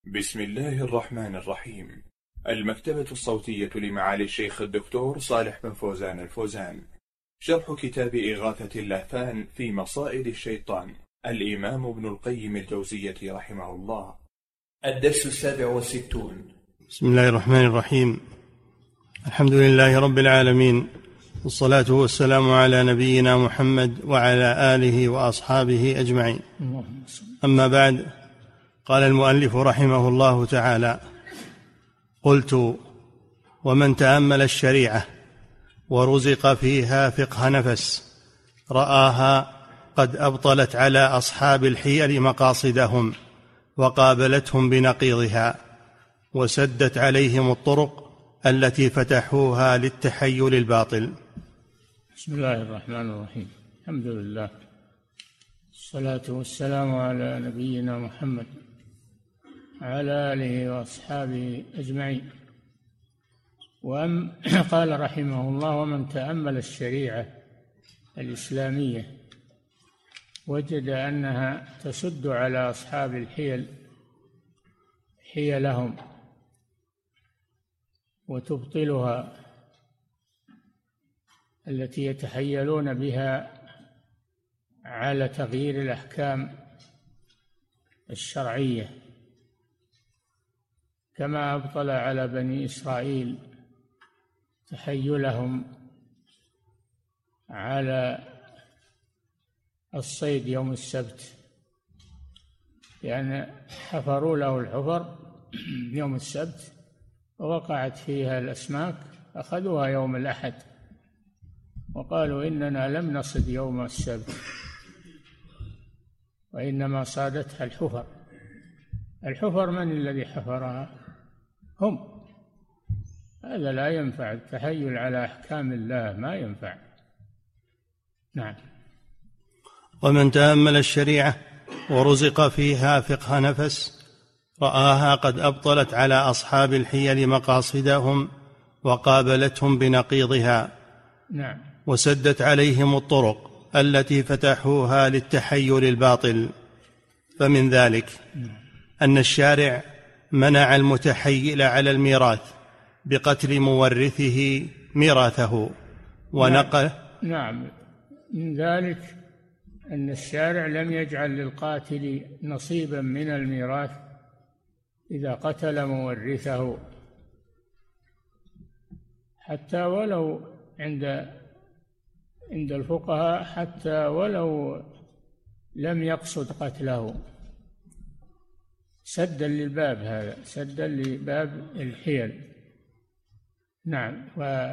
بسم الله الرحمن الرحيم. المكتبة الصوتية لمعالي الشيخ الدكتور صالح بن فوزان الفوزان. شرح كتاب إغاثة اللهفان في مصائد الشيطان، الإمام ابن القيم الجوزية رحمه الله. الدرس 67. بسم الله الرحمن الرحيم. الحمد لله رب العالمين، والصلاة والسلام على نبينا محمد وعلى آله وأصحابه أجمعين. أما بعد، قال المؤلف رحمه الله تعالى: قلت: ومن تأمل الشريعة ورزق فيها فقه نفس رآها قد أبطلت على أصحاب الحيل مقاصدهم وقابلتهم بنقيضها، وسدت عليهم الطرق التي فتحوها للتحيل الباطل. بسم الله الرحمن الرحيم. الحمد لله، الصلاة والسلام على نبينا محمد وعلى آله وأصحابه أجمعين. قال رحمه الله: ومن تأمل الشريعة الإسلامية وجد أنها تسد على أصحاب الحيل حيلهم وتبطلها التي يتحيلون بها على تغيير الأحكام الشرعية، كما أبطل على بني إسرائيل تحيلهم على الصيد يوم السبت، لأن حفروا له الحفر يوم السبت ووقعت فيها الأسماك، أخذوها يوم الأحد وقالوا إننا لم نصد يوم السبت، وإنما صادتها الحفر. الحفر من الذي حفرها؟ هم. هذا لا ينفع، التحيل على أحكام الله ما ينفع. نعم. ومن تأمل الشريعة ورزق فيها فقه نفس رآها قد أبطلت على أصحاب الحيل مقاصدهم وقابلتهم بنقيضها. نعم. وسدت عليهم الطرق التي فتحوها للتحيل الباطل. فمن ذلك أن الشارع منع المتحيل على الميراث بقتل مورثه ميراثه ونقل. نعم، من ذلك أن الشارع لم يجعل للقاتل نصيبا من الميراث إذا قتل مورثه، حتى ولو عند الفقهاء، حتى ولو لم يقصد قتله، سدا للباب، هذا سدا لباب الحيل. نعم.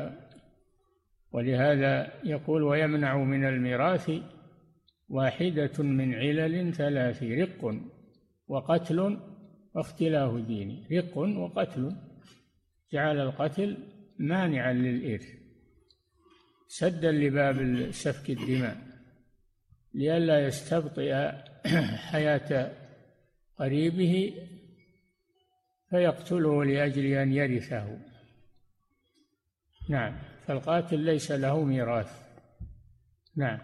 ولهذا يقول: ويمنع من الميراث واحدة من علل ثلاث: رق وقتل واختلاف دين. رق وقتل، جعل القتل مانعا للإرث سدا لباب سفك الدماء، لئلا يستبطئ حياة قريبه فيقتله لأجل أن يرثه. نعم. فالقاتل ليس له ميراث. نعم.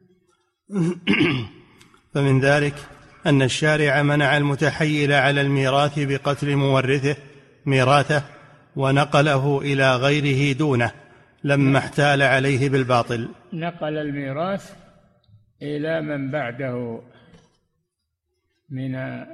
فمن ذلك أن الشارع منع المتحيل على الميراث بقتل مورثه ميراثه ونقله إلى غيره دونه لما احتال عليه بالباطل. نقل الميراث إلى من بعده من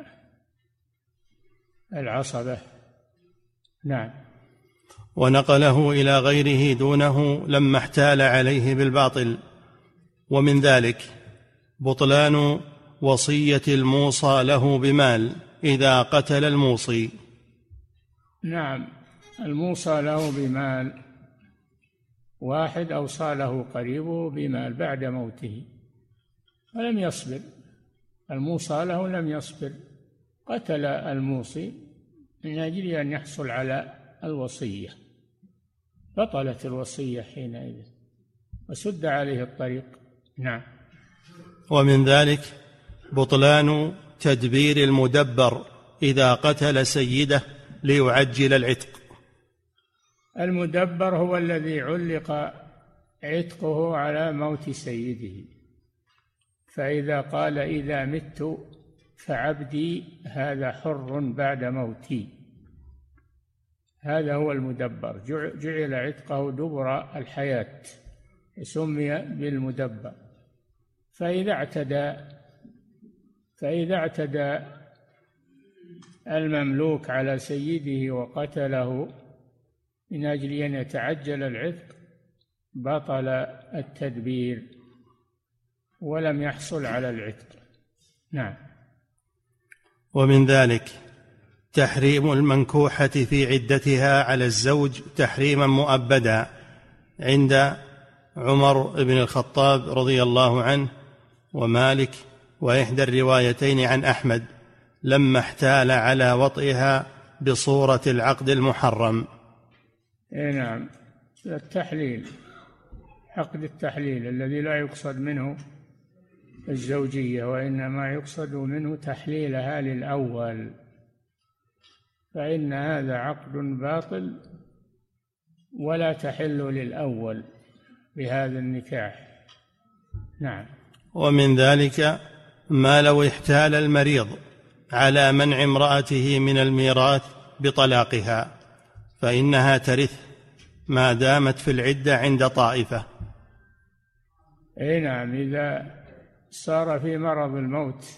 العصبة. نعم. ونقله إلى غيره دونه لما احتال عليه بالباطل. ومن ذلك بطلان وصية الموصى له بمال إذا قتل الموصي. نعم. الموصى له بمال، واحد أوصى له قريبه بمال بعد موته ولم يصبر، الموصى له لم يصبر، قتل الموصي من أجل أن يحصل على الوصية، بطلت الوصية حينئذ وسد عليه الطريق. نعم. ومن ذلك بطلان تدبير المدبر إذا قتل سيده ليعجل العتق. المدبر هو الذي علق عتقه على موت سيده، فإذا قال: إذا مت فعبدي هذا حر بعد موتي. هذا هو المدبر، جعل عتقه دبر الحياة، سمي بالمدبر. فإذا اعتدى المملوك على سيده وقتله من أجل أن يتعجل العتق بطل التدبير ولم يحصل على العتق. نعم. ومن ذلك تحريم المنكوحة في عدتها على الزوج تحريما مؤبدا عند عمر بن الخطاب رضي الله عنه ومالك وإحدى الروايتين عن أحمد لما احتال على وطئها بصورة العقد المحرم. نعم، التحليل، عقد التحليل الذي لا يقصد منه الزوجية وإنما يقصد منه تحليلها للأول، فإن هذا عقد باطل ولا تحل للأول بهذا النكاح. نعم. ومن ذلك ما لو احتال المريض على منع امرأته من الميراث بطلاقها فإنها ترث ما دامت في العدة عند طائفة. أي نعم، إذا صار في مرض الموت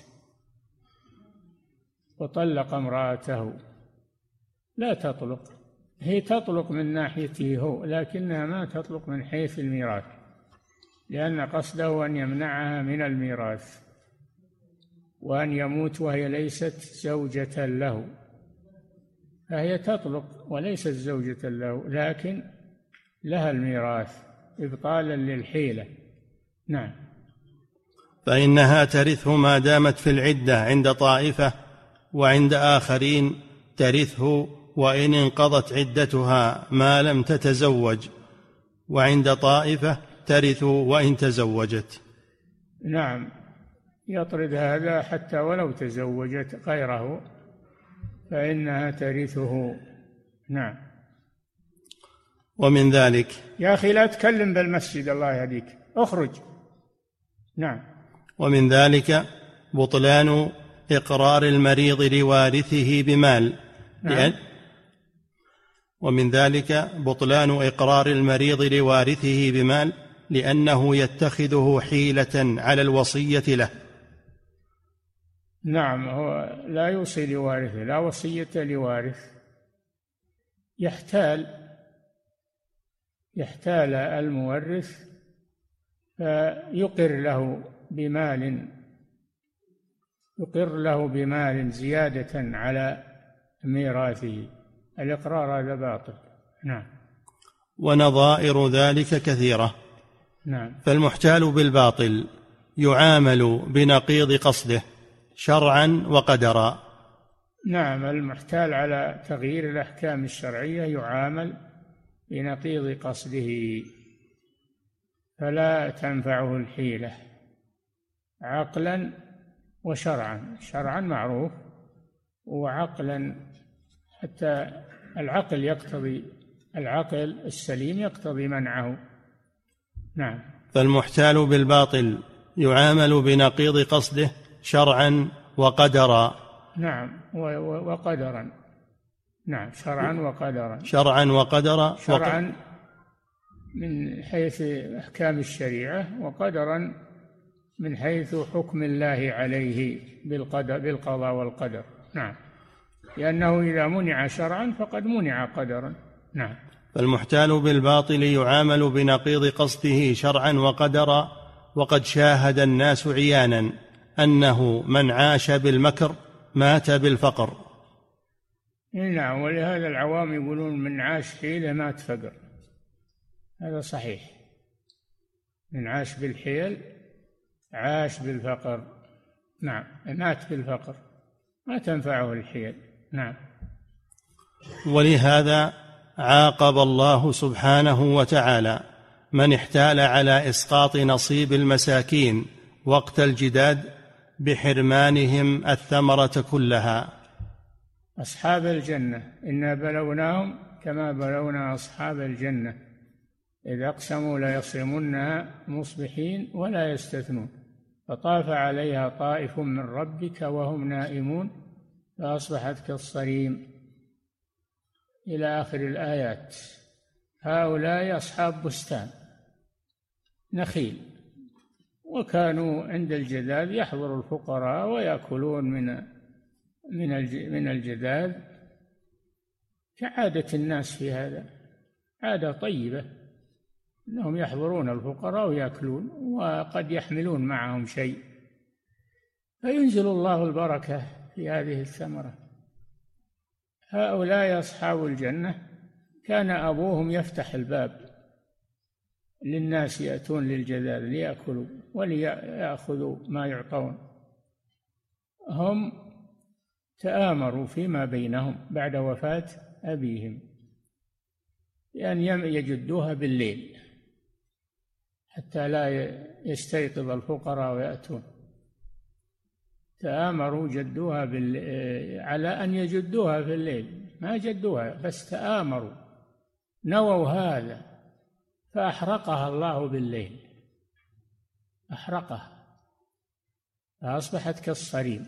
وطلق امرأته لا تطلق، هي تطلق من ناحيته هو، لكنها ما تطلق من حيث الميراث، لأن قصده أن يمنعها من الميراث وأن يموت وهي ليست زوجة له، فهي تطلق وليست زوجة له لكن لها الميراث إبطالا للحيلة. نعم. فإنها ترثه ما دامت في العدة عند طائفة، وعند آخرين ترثه وإن انقضت عدتها ما لم تتزوج، وعند طائفة ترث وإن تزوجت. نعم، يطرد هذا حتى ولو تزوجت غيره فإنها ترثه. نعم. ومن ذلك يا أخي لا تكلم بالمسجد الله يهديك، اخرج. نعم. ومن ذلك بطلان إقرار المريض لوارثه بمال. نعم. ومن ذلك بطلان إقرار المريض لوارثه بمال لأنه يتخذه حيلة على الوصية له. نعم، هو لا يوصي لوارثه، لا وصية لوارث، يحتال المورث فيقر له بمال زيادة على ميراثه. الإقرار هذا باطل. نعم. ونظائر ذلك كثيرة. نعم. فالمحتال بالباطل يعامل بنقيض قصده شرعا وقدرا. نعم، المحتال على تغيير الأحكام الشرعية يعامل بنقيض قصده فلا تنفعه الحيلة عقلا وشرعا. شرعا معروف، وعقلا حتى العقل السليم يقتضي منعه. نعم. فالمحتال بالباطل يعامل بنقيض قصده شرعا وقدرا. نعم، وقدرا. نعم، شرعا وقدرا. شرعا من حيث أحكام الشريعة، وقدرا من حيث حكم الله عليه بالقضاء والقدر. نعم، لأنه إذا منع شرعا فقد منع قدرا. نعم. فالمحتال بالباطل يعامل بنقيض قصده شرعا وقدرا، وقد شاهد الناس عيانا أنه من عاش بالمكر مات بالفقر. نعم، ولهذا العوام يقولون من عاش حيلة مات فقر. هذا صحيح، من عاش بالحيل عاش بالفقر. نعم، مات بالفقر، ما تنفعه الحيل. نعم. ولهذا عاقب الله سبحانه وتعالى من احتال على إسقاط نصيب المساكين وقت الجداد بحرمانهم الثمرة كلها. أصحاب الجنة إنا بلوناهم كما بلونا أصحاب الجنة إذ أقسموا ليصرمنها مصبحين ولا يستثنون فطاف عليها طائف من ربك وهم نائمون فأصبحت كالصريم إلى آخر الآيات. هؤلاء أصحاب بستان نخيل، وكانوا عند الجداد يحضر الفقراء ويأكلون من الجداد كعادة الناس في هذا، عادة طيبة أنهم يحضرون الفقراء ويأكلون، وقد يحملون معهم شيء، فينزل الله البركة في هذه الثمرة. هؤلاء أصحاب الجنة كان أبوهم يفتح الباب للناس يأتون للجداد ليأكلوا وليأخذوا ما يعطون. هم تآمروا فيما بينهم بعد وفاة أبيهم بأن يجدوها بالليل حتى لا يستيقظ الفقراء ويأتون. تآمروا جدوها على أن يجدوها في الليل، ما جدوها بس تآمروا، نووا هذا فأحرقها الله بالليل، أحرقها فأصبحت كالصريم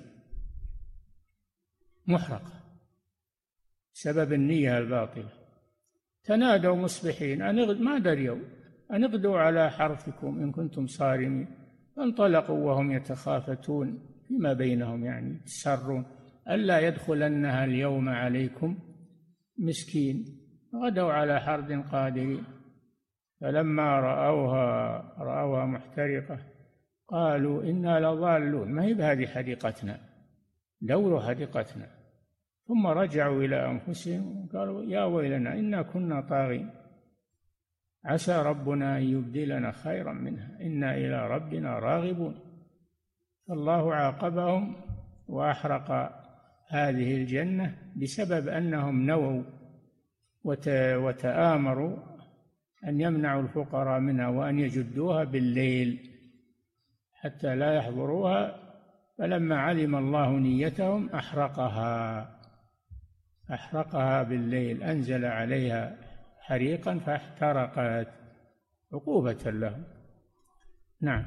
محرقة سبب النية الباطلة. تنادوا مصبحين ما دريوا أن اغدوا على حرثكم إن كنتم صارمين، فانطلقوا وهم يتخافتون فيما بينهم، يعني يتسرون ألا يدخلنها اليوم عليكم مسكين، غدوا على حرد قادرين. فلما رأوها محترقة قالوا إنا لضالون، ما هي بهذه حديقتنا، دوروا حديقتنا. ثم رجعوا إلى أنفسهم وقالوا يا ويلنا إنا كنا طاغين، عسى ربنا أن يبدلنا خيرا منها إنا إلى ربنا راغبون. فالله عاقبهم وأحرق هذه الجنة بسبب أنهم نووا وتآمروا أن يمنعوا الفقراء منها وأن يجدوها بالليل حتى لا يحضروها. فلما علم الله نيتهم أحرقها بالليل، أنزل عليها حريقا فاحترقت عقوبة لهم. نعم.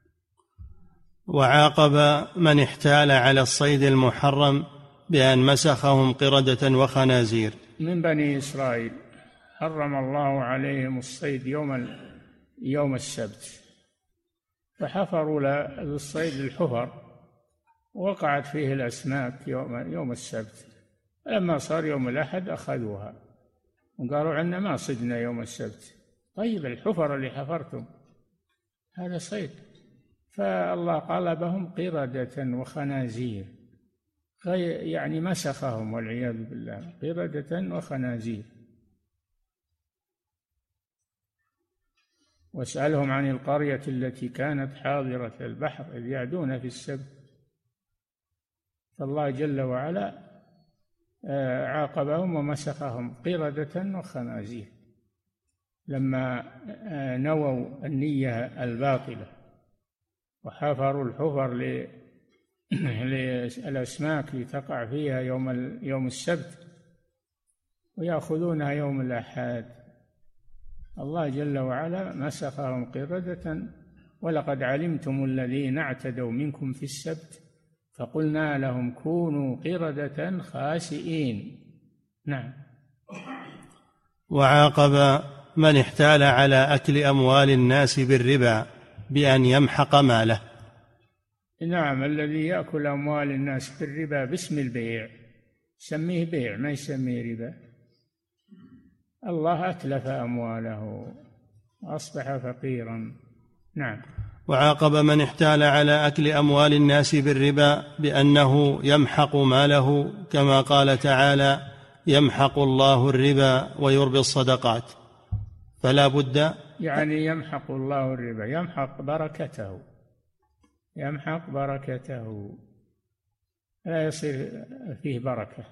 وعاقب من احتال على الصيد المحرم بأن مسخهم قردة وخنازير. من بني إسرائيل حرم الله عليهم الصيد يوم السبت، فحفروا للصيد الحفر وقعت فيه الأسماك يوم السبت. لما صار يوم الأحد أخذوها وقالوا عنا ما صدنا يوم السبت. طيب الحفر اللي حفرتم هذا صيد. فالله قلبهم قردة وخنازير، يعني مسخهم والعياذ بالله، قردة وخنازير. واسألهم عن القرية التي كانت حاضرة البحر إذ يعدون في السبت. فالله جل وعلا عاقبهم ومسخهم قردة وخنازير لما نووا النية الباطلة وحفروا الحفر للأسماك لتقع فيها يوم السبت ويأخذونها يوم الأحد. الله جل وعلا مسخهم قردة. ولقد علمتم الذين اعتدوا منكم في السبت فقلنا لهم كونوا قردة خاسئين. نعم. وعاقب من احتال على أكل أموال الناس بالربا بأن يمحق ماله. نعم، الذي يأكل أموال الناس بالربا باسم البيع يسميه بيع ما يسميه ربا. الله أتلف أمواله وأصبح فقيرا. نعم. وعاقب من احتال على أكل أموال الناس بالربا بأنه يمحق ماله كما قال تعالى يمحق الله الربا ويربي الصدقات. فلا بد، يعني يمحق الله الربا، يمحق بركته لا يصير فيه بركة،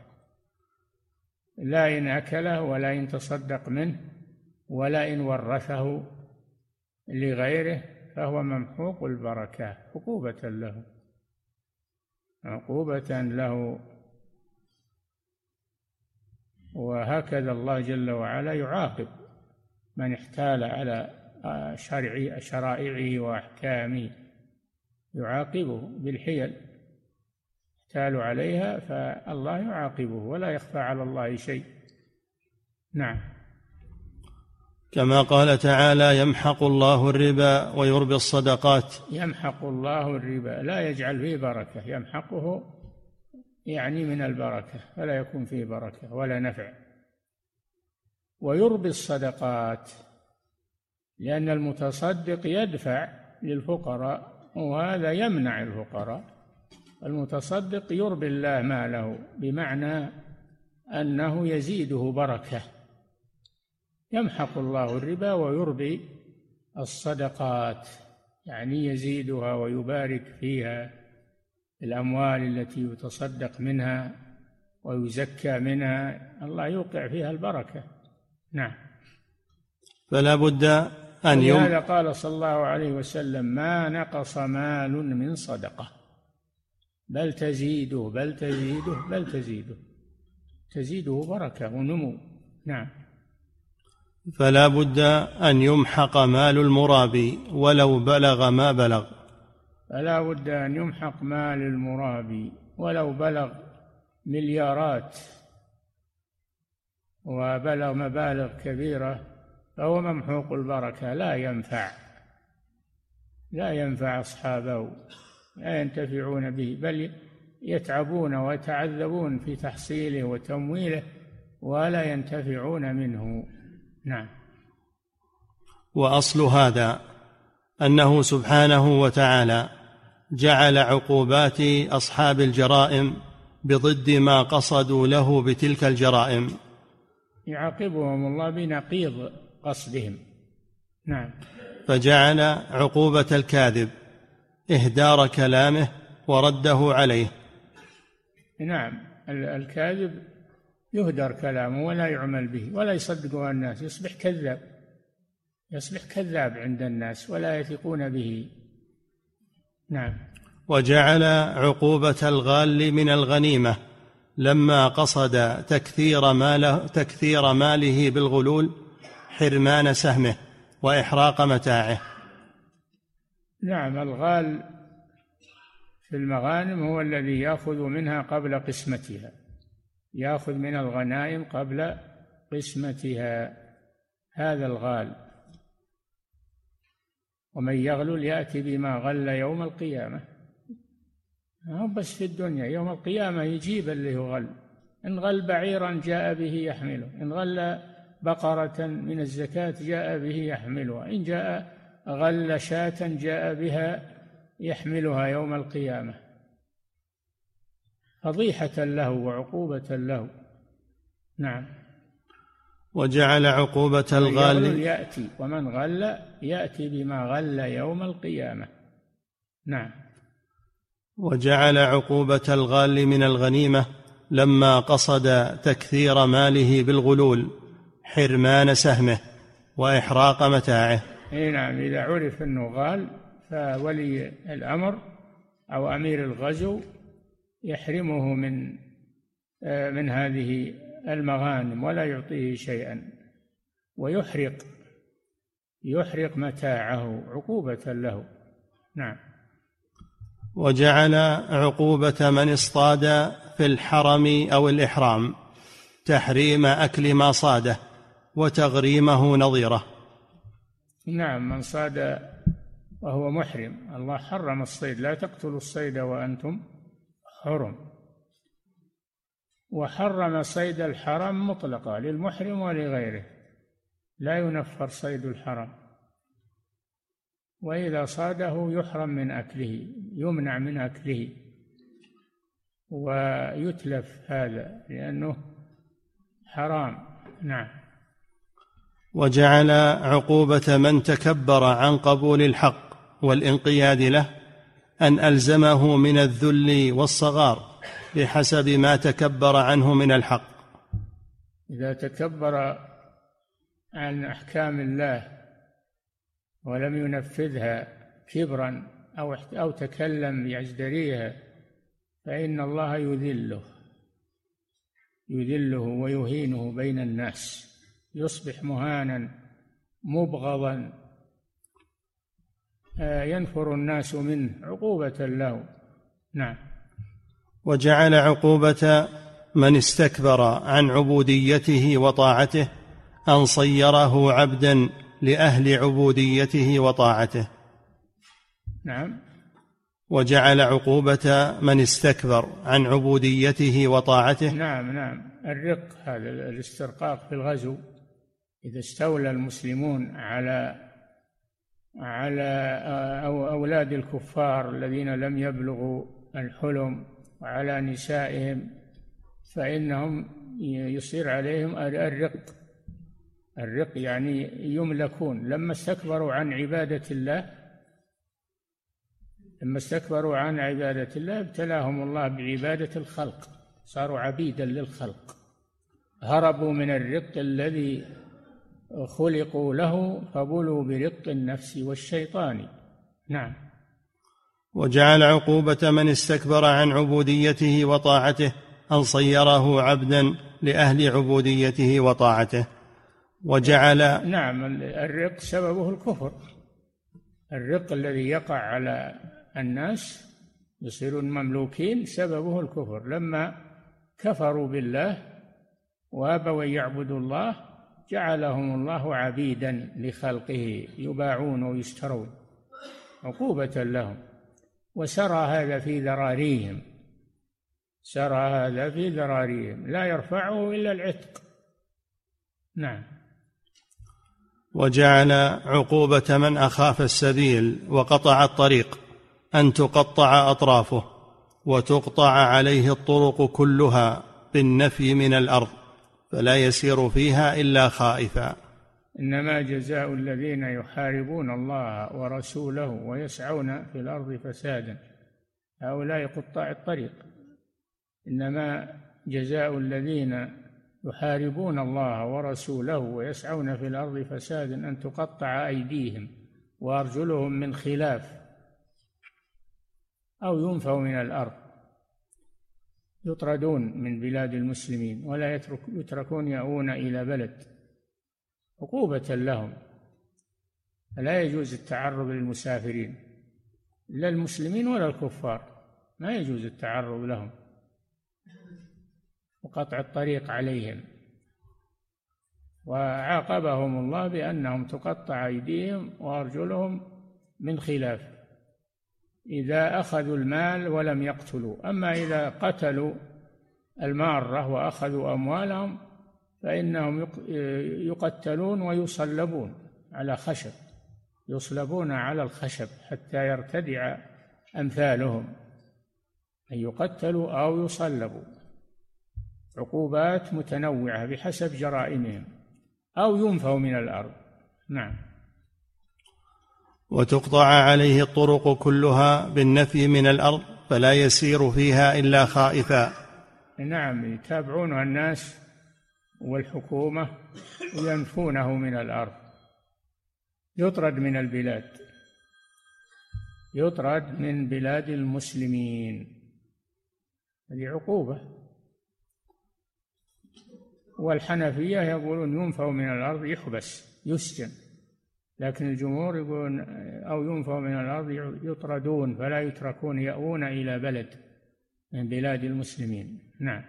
لا إن أكله ولا إن تصدق منه ولا إن ورثه لغيره فهو ممحوق البركة عقوبة له. وهكذا الله جل وعلا يعاقب من احتال على شرائعه وأحكامه يعاقبه بالحيل، احتالوا عليها فالله يعاقبه ولا يخفى على الله شيء. نعم. كما قال تعالى: يمحق الله الربا ويربي الصدقات. يمحق الله الربا، لا يجعل فيه بركة، يمحقه يعني من البركة، فلا يكون فيه بركة ولا نفع. ويربي الصدقات، لأن المتصدق يدفع للفقراء وهذا يمنع الفقراء. المتصدق يربي الله ماله، بمعنى أنه يزيده بركة. يمحق الله الربا ويربي الصدقات، يعني يزيدها ويبارك فيها، الأموال التي يتصدق منها ويزكى منها الله يوقع فيها البركة. نعم. فلا بد أن لهذا قال صلى الله عليه وسلم: ما نقص مال من صدقة بل تزيده بل تزيده بل تزيده، تزيده بركة ونمو. نعم. فلا بد أن يمحق مال المرابي ولو بلغ ما بلغ. فلا بد أن يمحق مال المرابي ولو بلغ مليارات وبلغ مبالغ كبيرة، فهو ممحوق البركة، لا ينفع أصحابه، لا ينتفعون به، بل يتعبون ويتعذبون في تحصيله وتمويله ولا ينتفعون منه. نعم. وأصل هذا أنه سبحانه وتعالى جعل عقوبات أصحاب الجرائم بضد ما قصدوا له بتلك الجرائم، يعاقبهم الله بنقيض قصدهم. نعم. فجعل عقوبة الكاذب إهدار كلامه ورده عليه. نعم، الكاذب يهدر كلامه ولا يعمل به ولا يصدقه الناس، يصبح كذاب عند الناس ولا يثقون به. نعم. وجعل عقوبة الغال من الغنيمة لما قصد تكثير ماله بالغلول حرمان سهمه وإحراق متاعه. نعم، الغال في المغانم هو الذي يأخذ منها قبل قسمتها، يأخذ من الغنائم قبل قسمتها، هذا الغال. ومن يغلل يأتي بما غل يوم القيامة. بس في الدنيا، يوم القيامة يجيب اللي هو غل. إن غل بعيرا جاء به يحمله، إن غل بقرة من الزكاة جاء به يحملها، إن جاء غل شاة جاء بها يحملها يوم القيامة، فضيحة له وعقوبة له. نعم. وجعل عقوبة الغال يأتي، ومن غل يأتي بما غل يوم القيامة. نعم. وجعل عقوبة الغال من الغنيمة لما قصد تكثير ماله بالغلول حرمان سهمه وإحراق متاعه. نعم، إذا عرف أنه غال فولي الأمر أو أمير الغزو يحرمه من هذه المغانم ولا يعطيه شيئا، ويحرق متاعه عقوبة له. نعم. وجعل عقوبة من اصطاد في الحرم أو الإحرام تحريم أكل ما صاده وتغريمه نظيره. نعم، من صاد وهو محرم، الله حرم الصيد، لا تقتلوا الصيد وأنتم حرم، وحرم صيد الحرم مطلقا للمحرم ولغيره، لا ينفر صيد الحرم، وإذا صاده يحرم من أكله، يمنع من أكله ويتلف هذا لأنه حرام. نعم. وجعل عقوبة من تكبر عن قبول الحق والانقياد له أن ألزمه من الذل والصغار بحسب ما تكبر عنه من الحق. إذا تكبر عن أحكام الله ولم ينفذها كبرا أو تكلم يزدريها فإن الله يذله ويهينه بين الناس، يصبح مهانا مبغضا. ينفر الناس منه عقوبة له. نعم. وجعل عقوبة من استكبر عن عبوديته وطاعته أن صيره عبدا لأهل عبوديته وطاعته. نعم. وجعل عقوبة من استكبر عن عبوديته وطاعته. نعم. الرق، هذا الاسترقاق في الغزو، إذا استولى المسلمون على أولاد الكفار الذين لم يبلغوا الحلم وعلى نسائهم، فإنهم يصير عليهم الرق يعني يملكون. لما استكبروا عن عبادة الله ابتلاهم الله بعبادة الخلق، صاروا عبيدا للخلق، هربوا من الرق الذي خلقوا له فبلوا برق النفس والشيطان. نعم. وجعل عقوبة من استكبر عن عبوديته وطاعته أن صيره عبدا لأهل عبوديته وطاعته. وجعل نعم الرق سببه الكفر، الرق الذي يقع على الناس يصيرون مملوكين سببه الكفر، لما كفروا بالله وابوا ان يعبدوا الله جعلهم الله عبيدا لخلقه يباعون ويشترون عقوبة لهم. وسرى هذا في ذراريهم لا يرفعه إلا العتق. نعم. وجعل عقوبة من أخاف السبيل وقطع الطريق أن تقطع أطرافه وتقطع عليه الطرق كلها بالنفي من الأرض فلا يسير فيها إلا خائفا. إنما جزاء الذين يحاربون الله ورسوله ويسعون في الأرض فسادا، هؤلاء قطاع الطريق. إنما جزاء الذين يحاربون الله ورسوله ويسعون في الأرض فسادا أن تقطع أيديهم وأرجلهم من خلاف أو ينفوا من الأرض، يطردون من بلاد المسلمين ولا يتركون يأوون إلى بلد، عقوبة لهم. لا يجوز التعرض للمسافرين، لا المسلمين ولا الكفار، ما يجوز التعرض لهم وقطع الطريق عليهم. وعاقبهم الله بأنهم تقطع أيديهم وأرجلهم من خلاف إذا أخذوا المال ولم يقتلوا. أما إذا قتلوا المارة وأخذوا أموالهم فإنهم يقتلون ويصلبون على خشب، يصلبون على الخشب حتى يرتدع أمثالهم، أن يقتلوا أو يصلبوا، عقوبات متنوعة بحسب جرائمهم، أو ينفوا من الأرض. نعم. وتقطع عليه الطرق كلها بالنفي من الأرض فلا يسير فيها إلا خائفا. نعم، يتابعونها الناس والحكومة وينفونه من الأرض، يطرد من البلاد، يطرد من بلاد المسلمين، هذه عقوبة. والحنفية يقولون ينفوا من الأرض يحبس يسجن، لكن الجمهور يقولون أو ينفوا من الأرض يطردون فلا يتركون يأوون إلى بلد من بلاد المسلمين. نعم.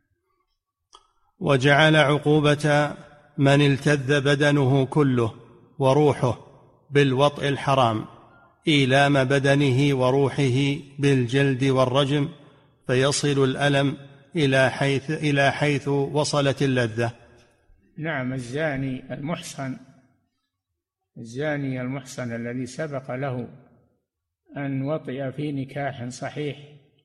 وجعل عقوبة من التذ بدنه كله وروحه بالوطء الحرام إيلام بدنه وروحه بالجلد والرجم فيصل الألم إلى حيث وصلت اللذة. نعم. الزاني المحصن الذي سبق له أن وطئ في نكاح صحيح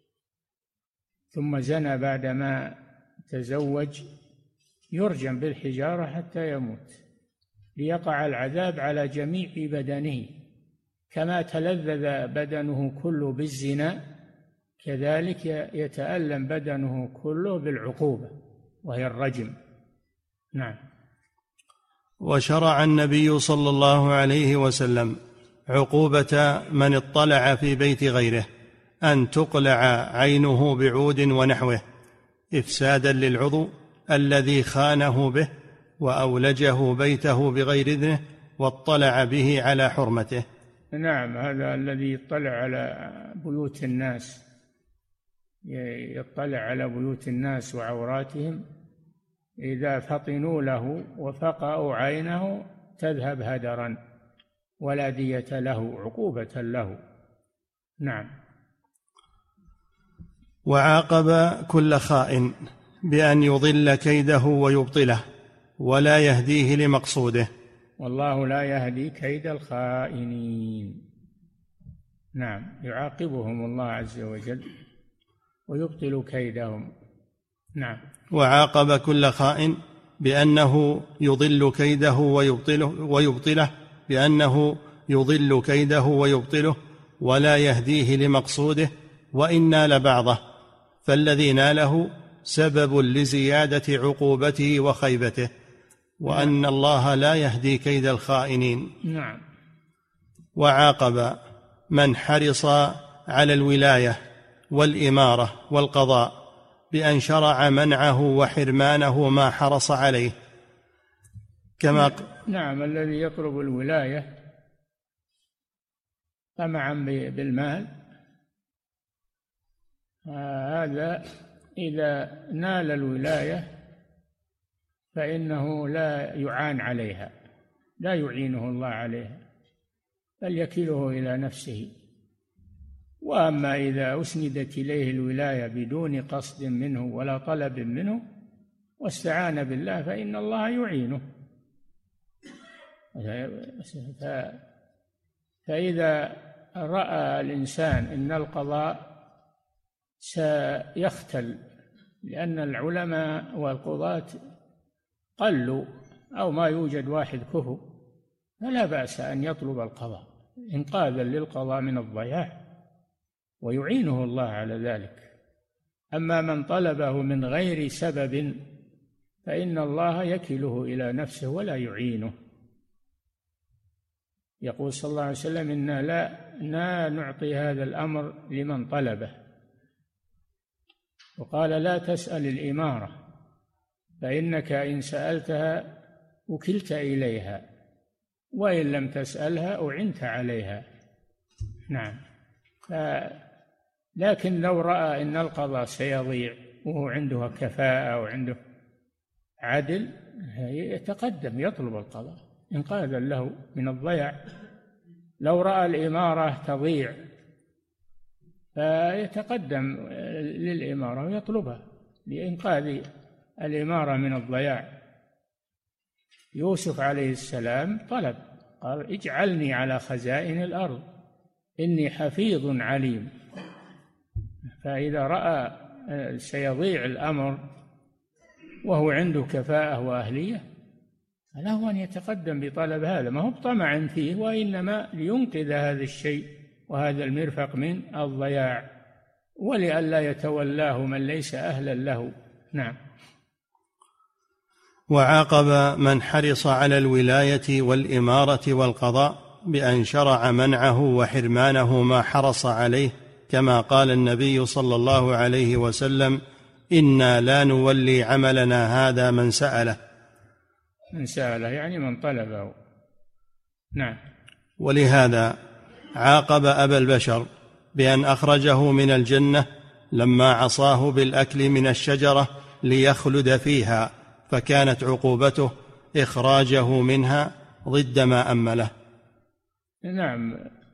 ثم زنى بعدما تزوج يرجم بالحجارة حتى يموت، ليقع العذاب على جميع بدنه، كما تلذذ بدنه كله بالزنا كذلك يتألم بدنه كله بالعقوبة وهي الرجم. نعم. وشرع النبي صلى الله عليه وسلم عقوبة من اطلع في بيت غيره أن تقلع عينه بعود ونحوه إفسادا للعضو الذي خانه به وأولجه بيته بغير إذنه واطلع به على حرمته. نعم، هذا الذي يطلع على بيوت الناس، يطلع على بيوت الناس وعوراتهم، إذا فطنوا له وفقأوا عينه تذهب هدرا ولا دية له، عقوبة له. نعم. وعاقب كل خائن بأن يضل كيده ويبطله ولا يهديه لمقصوده. والله لا يهدي كيد الخائنين. نعم، يعاقبهم الله عز وجل ويبطل كيدهم. نعم. وعاقب كل خائن بأنه يضل كيده ويبطله بأنه يضل كيده ويبطله ولا يهديه لمقصوده، وإن نال بعضه فالذي ناله سبب لزيادة عقوبته وخيبته، وأن الله لا يهدي كيد الخائنين. نعم. وعاقب من حرص على الولاية والإمارة والقضاء بأن شرع منعه وحرمانه ما حرص عليه، كما نعم، الذي يطلب الولاية طمعا بالمال، هذا إذا نال الولاية فإنه لا يعان عليها، لا يعينه الله عليها، بل يكله إلى نفسه. وأما إذا أسندت إليه الولاية بدون قصد منه ولا طلب منه واستعان بالله فإن الله يعينه. فإذا رأى الإنسان أن القضاء سيختل لأن العلماء والقضاة قلوا أو ما يوجد واحد كفو، فلا بأس أن يطلب القضاء إنقاذا للقضاء من الضياع، ويعينه الله على ذلك. أما من طلبه من غير سبب فإن الله يكله إلى نفسه ولا يعينه. يقول صلى الله عليه وسلم: إنا لا نعطي هذا الأمر لمن طلبه. وقال: لا تسأل الإمارة فإنك إن سألتها وكلت إليها، وإن لم تسألها أعنت عليها. نعم. لكن لو رأى أن القضاء سيضيع وهو عنده كفاءة وعنده عدل يتقدم يطلب القضاء إنقاذا له من الضياع. لو رأى الإمارة تضيع فيتقدم للإمارة ويطلبها لإنقاذ الإمارة من الضياع. يوسف عليه السلام طلب، قال: اجعلني على خزائن الأرض إني حفيظ عليم. فإذا رأى سيضيع الأمر وهو عنده كفاءة وأهلية فله أن يتقدم بطلب هذا، ما هو بطمع فيه، وإنما لينقذ هذا الشيء وهذا المرفق من الضياع، ولئلا يتولاه من ليس أهلا له. نعم. وعاقب من حرص على الولاية والإمارة والقضاء بأن شرع منعه وحرمانه ما حرص عليه، كما قال النبي صلى الله عليه وسلم: إنا لا نولي عملنا هذا من سأله. من سأله يعني من طلبه. نعم. ولهذا عاقب أبا البشر بأن أخرجه من الجنة لما عصاه بالأكل من الشجرة ليخلد فيها، فكانت عقوبته إخراجه منها ضد ما أمله. نعم.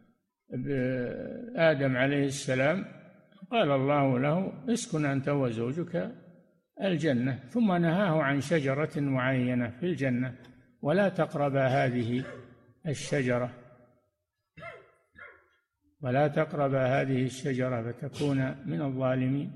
آدم عليه السلام قال الله له: اسكن أنت وزوجك الجنة، ثم نهاه عن شجرة معينة في الجنة: ولا تقربا هذه الشجرة، ولا تقربا هذه الشجرة فتكون من الظالمين.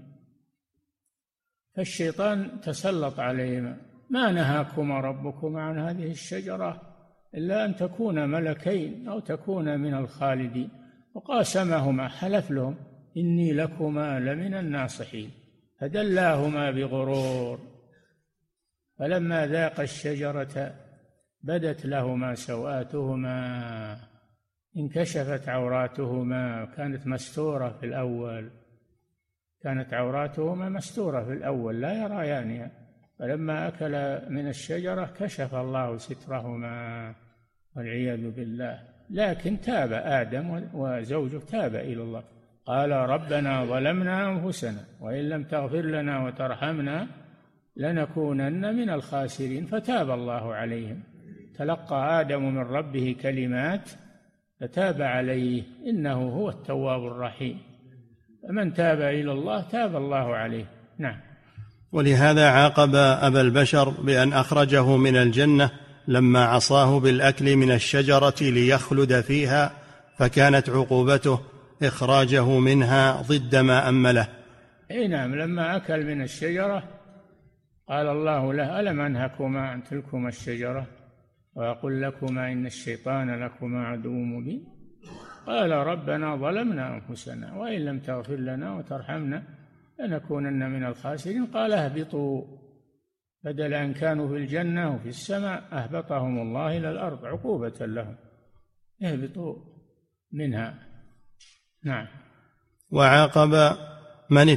فالشيطان تسلط عليهما: ما نهاكما ربكما عن هذه الشجرة إلا أن تكونا ملكين أو تكونا من الخالدين. وقاسمهما، حلف لهم: إني لكما لمن الناصحين. فدلاهما بغرور، فلما ذاقا الشجرة بدت لهما سوآتهما، انكشفت عوراتهما، كانت مستورة في الأول، كانت عوراتهما مستورة في الأول لا يريانها، فلما أكل من الشجرة كشف الله سترهما والعياذ بالله. لكن تاب آدم وزوجه تاب إلى الله، قال ربنا ظلمنا أنفسنا وإن لم تغفر لنا وترحمنا لنكونن من الخاسرين، فتاب الله عليهم. تلقى آدم من ربه كلمات فتاب عليه، إنه هو التواب الرحيم. فمن تاب إلى الله تاب الله عليه. نعم. ولهذا عاقب أبا البشر بأن أخرجه من الجنة لما عصاه بالأكل من الشجرة ليخلد فيها، فكانت عقوبته إخراجه منها ضد ما أمله. نعم، لما أكل من الشجرة قال الله له ألم أنهكما عن تلكما الشجرة وأقول لكما إن الشيطان لكما عدو مبين، قال ربنا ظلمنا أنفسنا وإن لم تغفر لنا وترحمنا لنكونن من الخاسرين. قال اهبطوا، بدل أن كانوا في الجنة وفي السماء أهبطهم الله إلى الأرض عقوبة لهم، اهبطوا منها. نعم. وعاقب من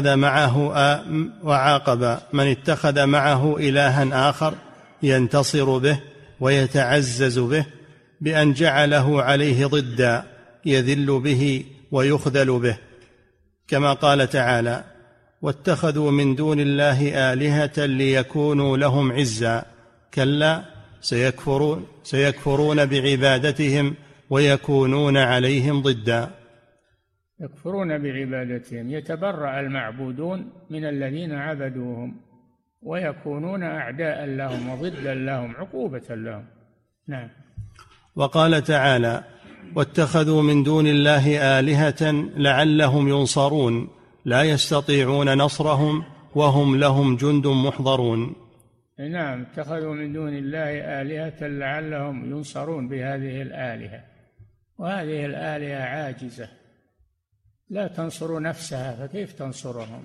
اتخذ معه إلها آخر ينتصر به ويتعزز به بأن جعله عليه ضدا يذل به ويخذل به، كما قال تعالى واتخذوا من دون الله آلهة ليكونوا لهم عزا كلا سيكفرون بعبادتهم ويكونون عليهم ضدا. يكفرون بعبادتهم، يتبرأ المعبودون من الذين عبدوهم ويكونون أعداء لهم وضدا لهم عقوبة لهم. نعم. وقال تعالى واتخذوا من دون الله آلهة لعلهم ينصرون لا يستطيعون نصرهم وهم لهم جند محضرون. نعم، اتخذوا من دون الله آلهة لعلهم ينصرون بهذه الآلهة، وهذه الآلهة عاجزة لا تنصر نفسها، فكيف تنصرهم؟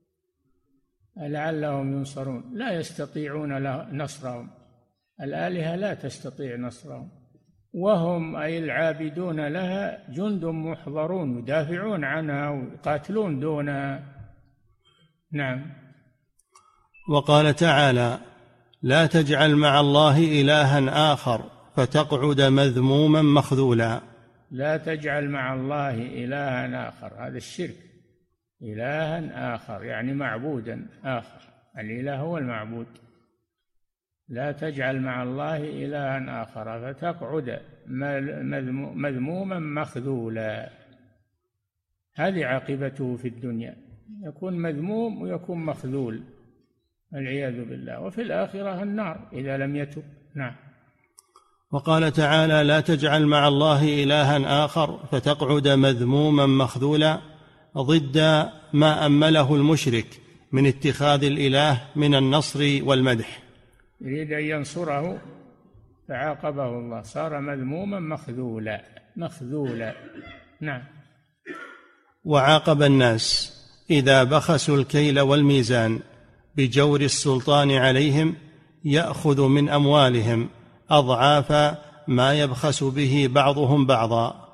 لعلهم ينصرون، لا يستطيعون نصرهم، الآلهة لا تستطيع نصرهم، وهم أي العابدون لها جند محضرون يدافعون عنها ويقاتلون دونها. نعم. وقال تعالى لا تجعل مع الله إلها آخر فتقعد مذموما مخذولا. لا تجعل مع الله إلها آخر، هذا الشرك، إلها آخر يعني معبودا آخر، الإله هو المعبود. لا تجعل مع الله إلها آخر فتقعد مذموما مخذولا. هذه عاقبته في الدنيا، يكون مذموم ويكون مخذول والعياذ بالله، وفي الآخرة النار إذا لم يتب. نعم. وقال تعالى لا تجعل مع الله إلها آخر فتقعد مذموما مخذولا ضد ما أمله المشرك من اتخاذ الإله من النصر والمدح. يريد أن ينصره فعاقبه الله، صار مذموما مخذولا. نعم. وعاقب الناس إذا بخسوا الكيل والميزان بجور السلطان عليهم يأخذ من أموالهم أضعاف ما يبخس به بعضهم بعضا.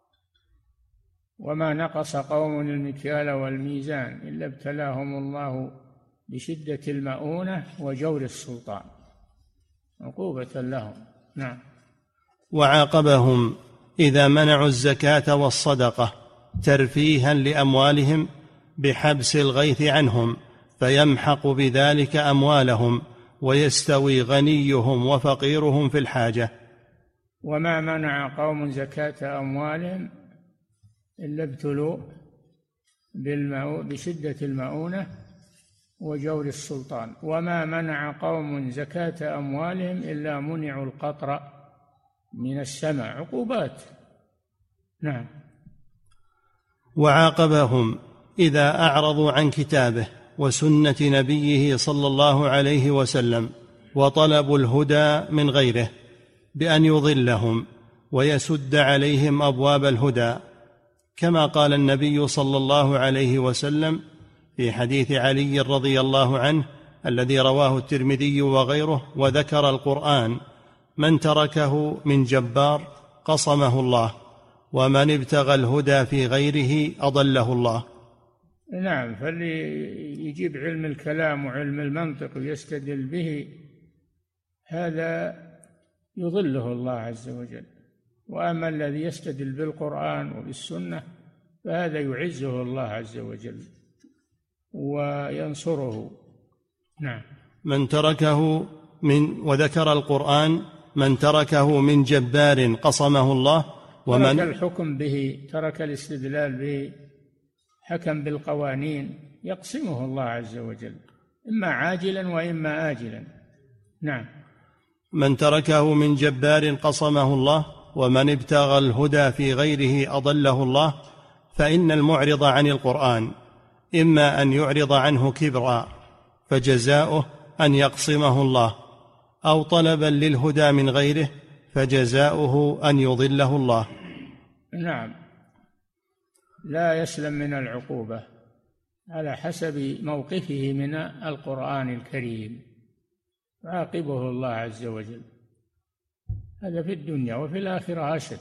وما نقص قوم المكيال والميزان إلا ابتلاهم الله بشدة المؤونة وجور السلطان عقوبة لهم. نعم. وعاقبهم إذا منعوا الزكاة والصدقة ترفيها لأموالهم بحبس الغيث عنهم فيمحق بذلك أموالهم ويستوي غنيهم وفقيرهم في الحاجة. وما منع قوم زكاة أموالهم إلا ابتلوا بشدة المؤونة وجور السلطان. وما منع قوم زكاة أموالهم إلا منعوا القطر من السماء عقوبات. نعم. وعاقبهم إذا أعرضوا عن كتابه وسنة نبيه صلى الله عليه وسلم وطلبوا الهدى من غيره بأن يضلهم ويسد عليهم أبواب الهدى، كما قال النبي صلى الله عليه وسلم في حديث علي رضي الله عنه الذي رواه الترمذي وغيره وذكر القرآن من تركه من جبار قصمه الله ومن ابتغى الهدى في غيره أضله الله. نعم، فاللي يجيب علم الكلام وعلم المنطق ويستدل به هذا يضله الله عز وجل، وأما الذي يستدل بالقرآن وبالسنة فهذا يعزه الله عز وجل وينصره. نعم. من تركه وذكر القرآن من تركه من جبار قصمه الله، ومن ترك الحكم به، ترك الاستدلال به، حكم بالقوانين، يقسمه الله عز وجل إما عاجلا وإما آجلا. نعم. من تركه من جبار قصمه الله، ومن ابتغى الهدى في غيره أضله الله. فإن المعرض عن القرآن إما أن يعرض عنه كبرا فجزاؤه أن يقصمه الله، أو طلبا للهدى من غيره فجزاؤه أن يضله الله. نعم. لا يسلم من العقوبة على حسب موقفه من القرآن الكريم، يعاقبه الله عز وجل. هذا في الدنيا، وفي الآخرة أشد.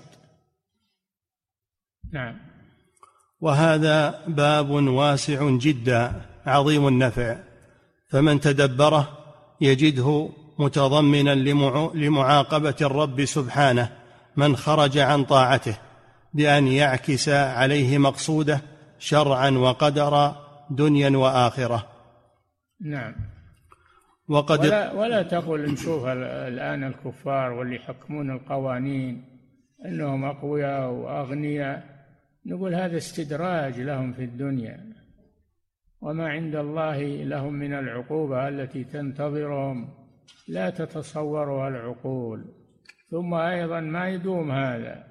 نعم. وهذا باب واسع جدا عظيم النفع، فمن تدبره يجده متضمنا لمعاقبة الرب سبحانه من خرج عن طاعته، بأن يعكس عليه مقصوده شرعا وقدرا دنيا وآخرة. نعم. ولا تقل نشوف الآن الكفار واللي يحكمون القوانين أنهم أقوياء وأغنياء، نقول هذا استدراج لهم في الدنيا، وما عند الله لهم من العقوبة التي تنتظرهم لا تتصورها العقول. ثم أيضا ما يدوم هذا،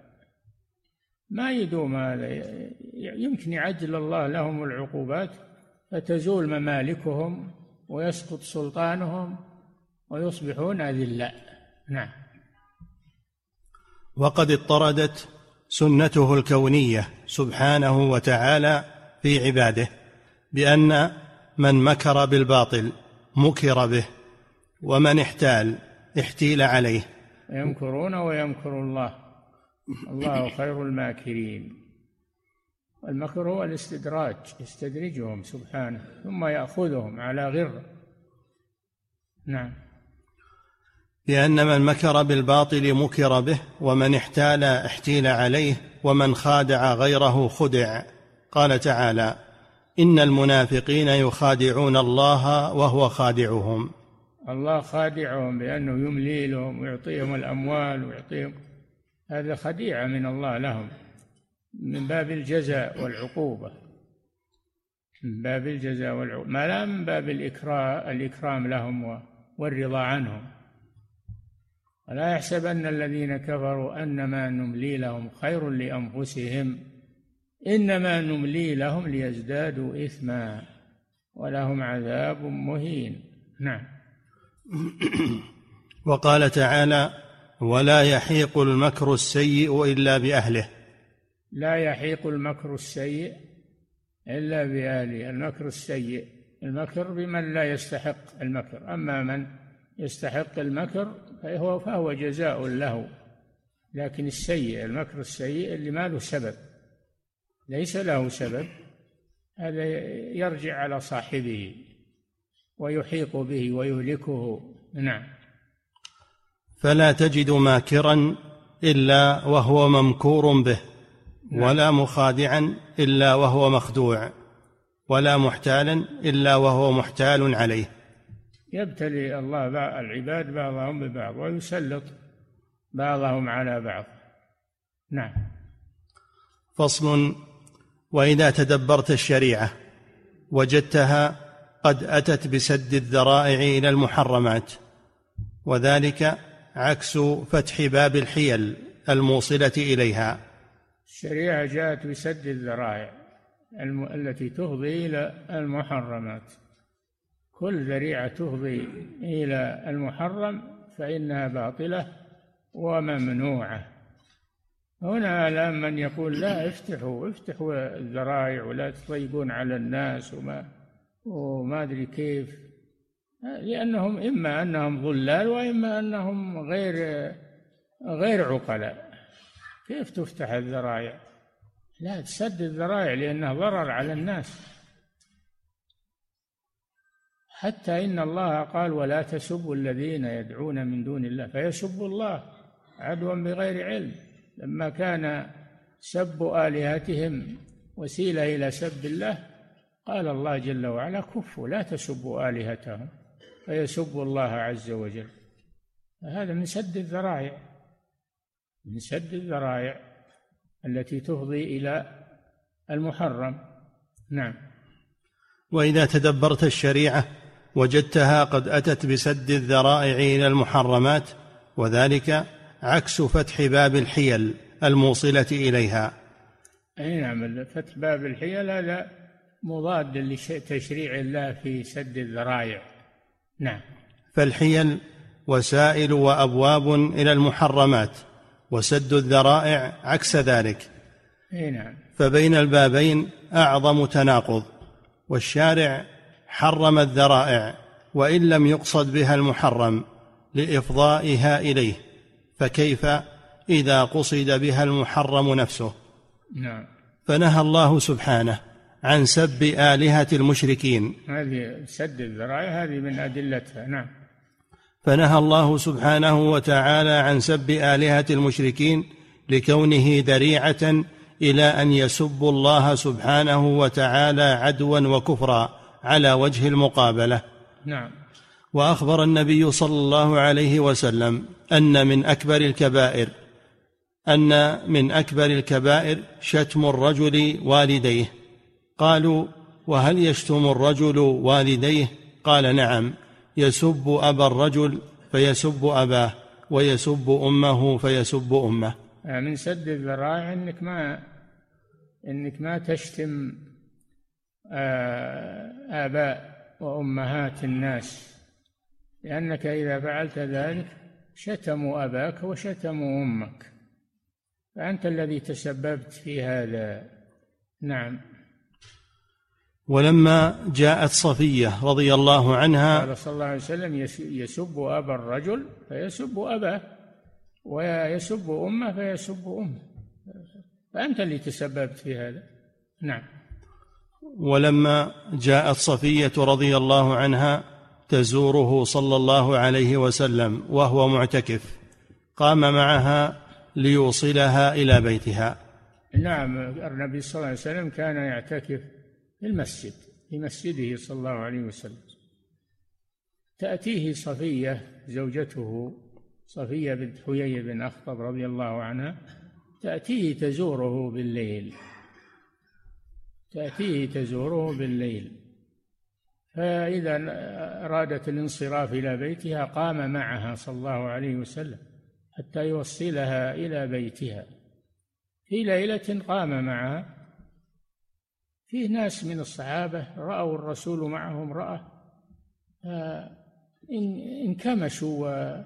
يمكن يعجل الله لهم العقوبات فتزول ممالكهم ويسقط سلطانهم ويصبحون أذلاء. نعم. وقد اضطردت سنته الكونية سبحانه وتعالى في عباده بأن من مكر بالباطل مكر به، ومن احتيل عليه. يمكرون ويمكر الله، الله خير الماكرين. المكر هو الاستدراج، يستدرجهم سبحانه ثم يأخذهم على غر. نعم. لأن من مكر بالباطل مكر به، ومن احتيل عليه، ومن خادع غيره خدع. قال تعالى: إن المنافقين يخادعون الله وهو خادعهم. الله خادعهم بأنه يملي لهم ويعطيهم الأموال ويعطيهم، هذا خديعة من الله لهم من باب الجزاء والعقوبة، من باب الجزاء والعقوبة، ما لا من باب الإكرام لهم والرضا عنهم. ولا يحسبن الذين كفروا أنما نملي لهم خير لأنفسهم إنما نملي لهم ليزدادوا إثما ولهم عذاب مهين. نعم. وقال تعالى: ولا يحيق المكر السيء إلا بأهله. لا يحيق المكر السيء إلا بأهله. المكر السيء، المكر بمن لا يستحق المكر، أما من يستحق المكر فهو جزاء له. لكن السيء، المكر السيء اللي ما له سبب، ليس له سبب، هذا يرجع على صاحبه ويحيط به ويهلكه. نعم. فلا تجد ماكرا إلا وهو ممكور به، ولا مخادعا إلا وهو مخدوع، ولا محتالا إلا وهو محتال عليه. يبتلي الله العباد بعضهم ببعض ويسلط بعضهم على بعض. نعم. فصل: وإذا تدبرت الشريعة وجدتها قد أتت بسد الذرائع إلى المحرمات، وذلك عكس فتح باب الحيل الموصلة إليها. الشريعة جاءت بسد الذرائع التي تفضي إلى المحرمات. كل ذريعة تفضي إلى المحرم فإنها باطلة وممنوعة. هنا الآن من يقول لا، افتحوا الذرائع ولا تضيقون على الناس وما أدري كيف، لأنهم إما أنهم ضلال وإما أنهم غير عقلاء. كيف تفتح الذرائع؟ لا، تسد الذرائع لأنها ضرر على الناس. حتى إن الله قال: ولا تسبوا الذين يدعون من دون الله فيسبوا الله عدوا بغير علم. لما كان سب آلهتهم وسيلة إلى سب الله قال الله جل وعلا: كفوا لا تسبوا آلهتهم فيسبوا الله عز وجل. هذا من سد الذرائع، من سد الذرائع التي تفضي إلى المحرم. نعم. وإذا تدبرت الشريعة وجدتها قد أتت بسد الذرائع إلى المحرمات، وذلك عكس فتح باب الحيل الموصلة إليها. أي نعم، فتح باب الحيل هذا مضاد لتشريع الله في سد الذرائع. نعم. فالحيل وسائل وأبواب إلى المحرمات، وسد الذرائع عكس ذلك. أي نعم. فبين البابين أعظم تناقض، والشارع حرم الذرائع وإن لم يقصد بها المحرم لإفضائها إليه، فكيف إذا قصد بها المحرم نفسه؟ نعم. فنهى الله سبحانه عن سب آلهة المشركين. هذه سد الذرائع، هذه من أدلتها. نعم. فنهى الله سبحانه وتعالى عن سب آلهة المشركين لكونه ذريعة إلى أن يسبوا الله سبحانه وتعالى عدوا وكفرا على وجه المقابلة. نعم. وأخبر النبي صلى الله عليه وسلم أن من أكبر الكبائر شتم الرجل والديه. قالوا: وهل يشتم الرجل والديه؟ قال: نعم، يسب أبا الرجل فيسب أباه، ويسب أمه فيسب أمه. من سد الذرائع إنك ما تشتم آباء وأمهات الناس، لأنك إذا فعلت ذلك شتموا أباك وشتموا أمك، فأنت الذي تسببت في هذا. نعم. ولما جاءت صفية رضي الله عنها قال صلى الله عليه وسلم: يسب أبا الرجل فيسب أباه، ويسب أمه فيسب أمه، فأنت اللي تسببت في هذا. نعم. ولما جاءت صفية رضي الله عنها تزوره صلى الله عليه وسلم وهو معتكف، قام معها ليوصلها إلى بيتها. نعم. النبي صلى الله عليه وسلم كان يعتكف في المسجد، في مسجده صلى الله عليه وسلم. تأتيه صفية زوجته، صفية بنت حيي بن أخطب رضي الله عنها، تأتيه تزوره بالليل، فإذا أرادت الانصراف إلى بيتها قام معها صلى الله عليه وسلم حتى يوصلها إلى بيتها. في ليلة قام معها، فيه ناس من الصحابة رأوا الرسول معهم امرأة، انكمشوا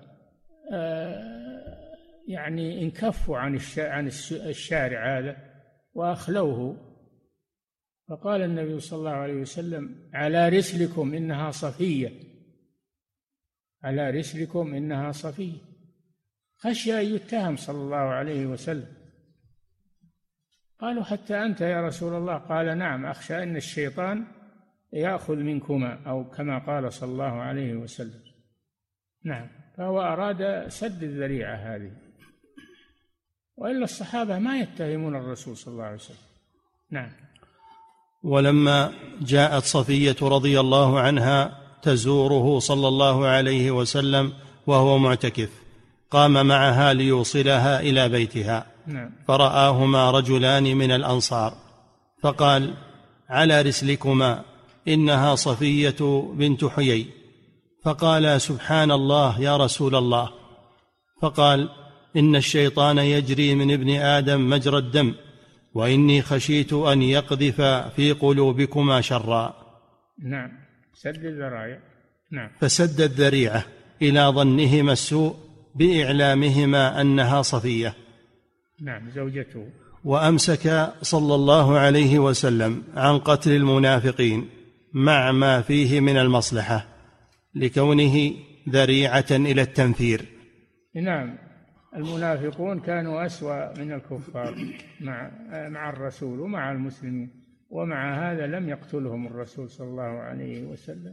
يعني انكفوا عن الشارع هذا وأخلوه، فقال النبي صلى الله عليه وسلم: على رسلكم إنها صفية، على رسلكم إنها صفية، خشي أن يتهم صلى الله عليه وسلم. قالوا: حتى أنت يا رسول الله؟ قال: نعم، أخشى أن الشيطان يأخذ منكما، أو كما قال صلى الله عليه وسلم. نعم. فهو أراد سد الذريعة هذه، وإلا الصحابة ما يتهمون الرسول صلى الله عليه وسلم. نعم. ولما جاءت صفية رضي الله عنها تزوره صلى الله عليه وسلم وهو معتكف، قام معها ليوصلها إلى بيتها. نعم. فرآهما رجلان من الأنصار، فقال: على رسلكما إنها صفية بنت حيي. فقال: سبحان الله يا رسول الله. فقال: إن الشيطان يجري من ابن آدم مجرى الدم، وإني خشيت أن يقذف في قلوبكما شرا. نعم. سد الذرائع. نعم. فسد الذريعة إلى ظنهما السوء بإعلامهما أنها صفية. نعم، زوجته. وأمسك صلى الله عليه وسلم عن قتل المنافقين مع ما فيه من المصلحة، لكونه ذريعة إلى التنفير. نعم. المنافقون كانوا أسوأ من الكفار مع الرسول ومع المسلمين، ومع هذا لم يقتلهم الرسول صلى الله عليه وسلم،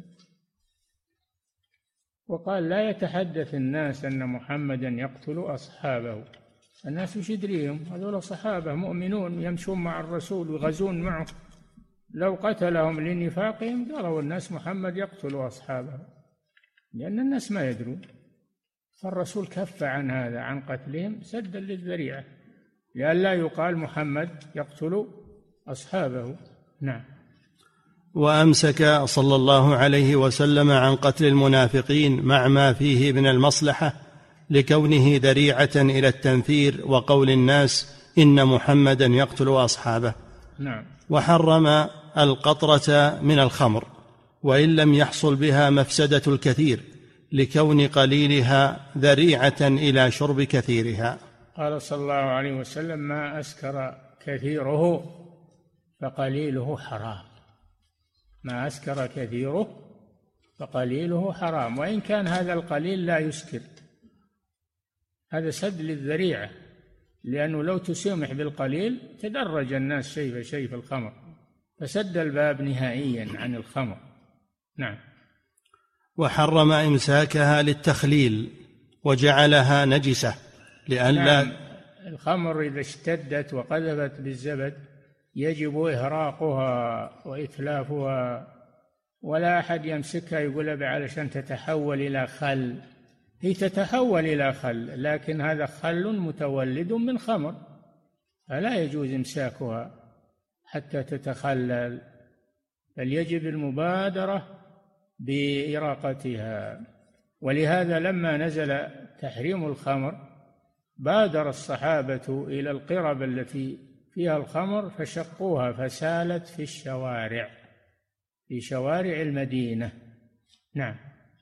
وقال: لا يتحدث الناس أن محمدا يقتل أصحابه الناس وش يدريهم؟ هذول صحابة مؤمنون يمشون مع الرسول ويغزون معه، لو قتلهم لنفاقهم قالوا الناس محمد يقتل أصحابه، لأن الناس ما يدرون. فالرسول كف عن هذا، عن قتلهم، سدا للذريعة لئلا يقال محمد يقتل أصحابه. نعم. وأمسك صلى الله عليه وسلم عن قتل المنافقين مع ما فيه من المصلحة لكونه ذريعة إلى التنفير وقول الناس إن محمدا يقتل أصحابه. نعم. وحرم القطرة من الخمر وإن لم يحصل بها مفسدة الكثير لكون قليلها ذريعة إلى شرب كثيرها. قال صلى الله عليه وسلم: ما أسكر كثيره فقليله حرام. ما أسكر كثيره فقليله حرام، وإن كان هذا القليل لا يسكر. هذا سد للذريعة، لأنه لو تسمح بالقليل تدرج الناس شيء فشيء في الخمر، فسد الباب نهائيا عن الخمر. نعم. وحرم إمساكها للتخليل وجعلها نجسة لئلا. نعم. الخمر إذا اشتدت وقذفت بالزبد يجب إهراقها وإتلافها، ولا أحد يمسكها يقول علشان تتحول إلى خل. هي تتحول إلى خل، لكن هذا خل متولد من خمر، فلا يجوز إمساكها حتى تتخلل، بل يجب المبادرة بإراقتها. ولهذا لما نزل تحريم الخمر بادر الصحابة إلى القرب التي فيها الخمر فشقوها فسالت في الشوارع، في شوارع المدينة. نعم.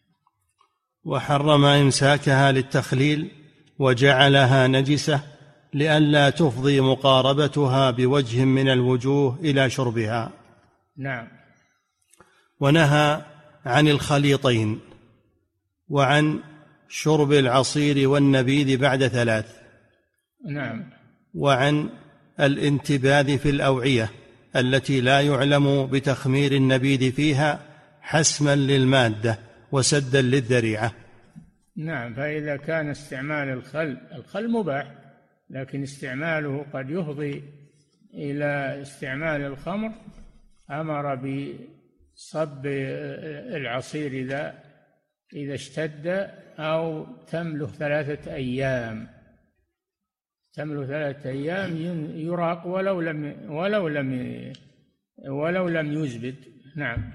وحرم إمساكها للتخليل وجعلها نجسة لئلا تفضي مقاربتها بوجه من الوجوه إلى شربها. نعم. ونهى عن الخليطين وعن شرب العصير والنبيذ بعد 3. نعم. وعن الانتباذ في الأوعية التي لا يعلم بتخمير النبيذ فيها حسما للمادة وسدا للذريعة. نعم. فإذا كان استعمال الخل مباح، لكن استعماله قد يفضي إلى استعمال الخمر، أمر بصب العصير إذا اشتد أو تمله 3 أيام. تمله 3 أيام يراق ولو لم يزبد. نعم.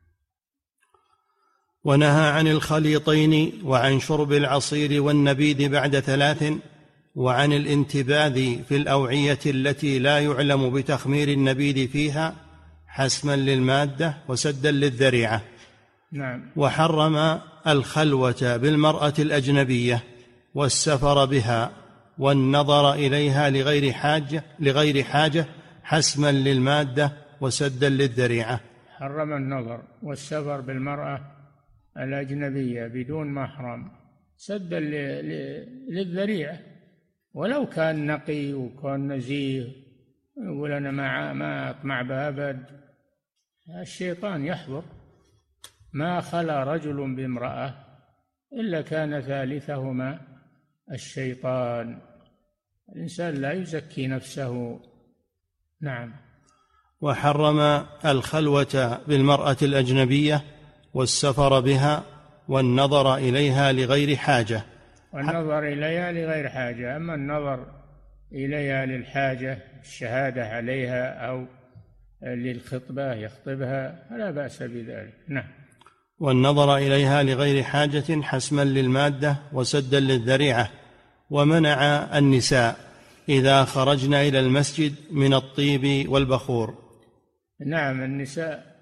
ونهى عن الخليطين وعن شرب العصير والنبيذ بعد 3 وعن الانتباذ في الأوعية التي لا يعلم بتخمير النبيذ فيها حسما للمادة وسدا للذريعة. نعم. وحرم الخلوة بالمرأة الأجنبية والسفر بها والنظر إليها لغير حاجة حسما للمادة وسدا للذريعة. حرم النظر والسفر بالمرأة الأجنبية بدون محرم سدا للذريعة، ولو كان نقي وكان نزيه يقول أنا ما أطمع به أبد، الشيطان يحضر. ما خلا رجل بامرأة إلا كان ثالثهما الشيطان. الإنسان لا يزكي نفسه. نعم. وحرم الخلوة بالمرأة الأجنبية والسفر بها والنظر إليها لغير حاجة. والنظر إليها لغير حاجة. أما النظر إليها للحاجة، الشهادة عليها أو للخطبة يخطبها، فلا بأس بذلك. نعم. والنظر إليها لغير حاجة حسما للمادة وسدا للذريعة. ومنع النساء إذا خرجن إلى المسجد من الطيب والبخور. نعم. النساء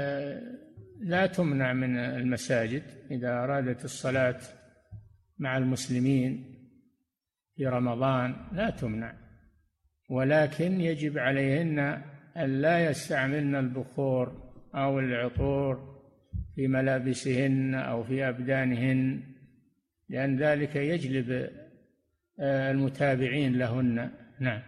لا تمنع من المساجد إذا أرادت الصلاة مع المسلمين في رمضان، لا تمنع، ولكن يجب عليهن أن لا يستعملن البخور أو العطور في ملابسهن أو في أبدانهن، لأن ذلك يجلب المتابعين لهن. نعم.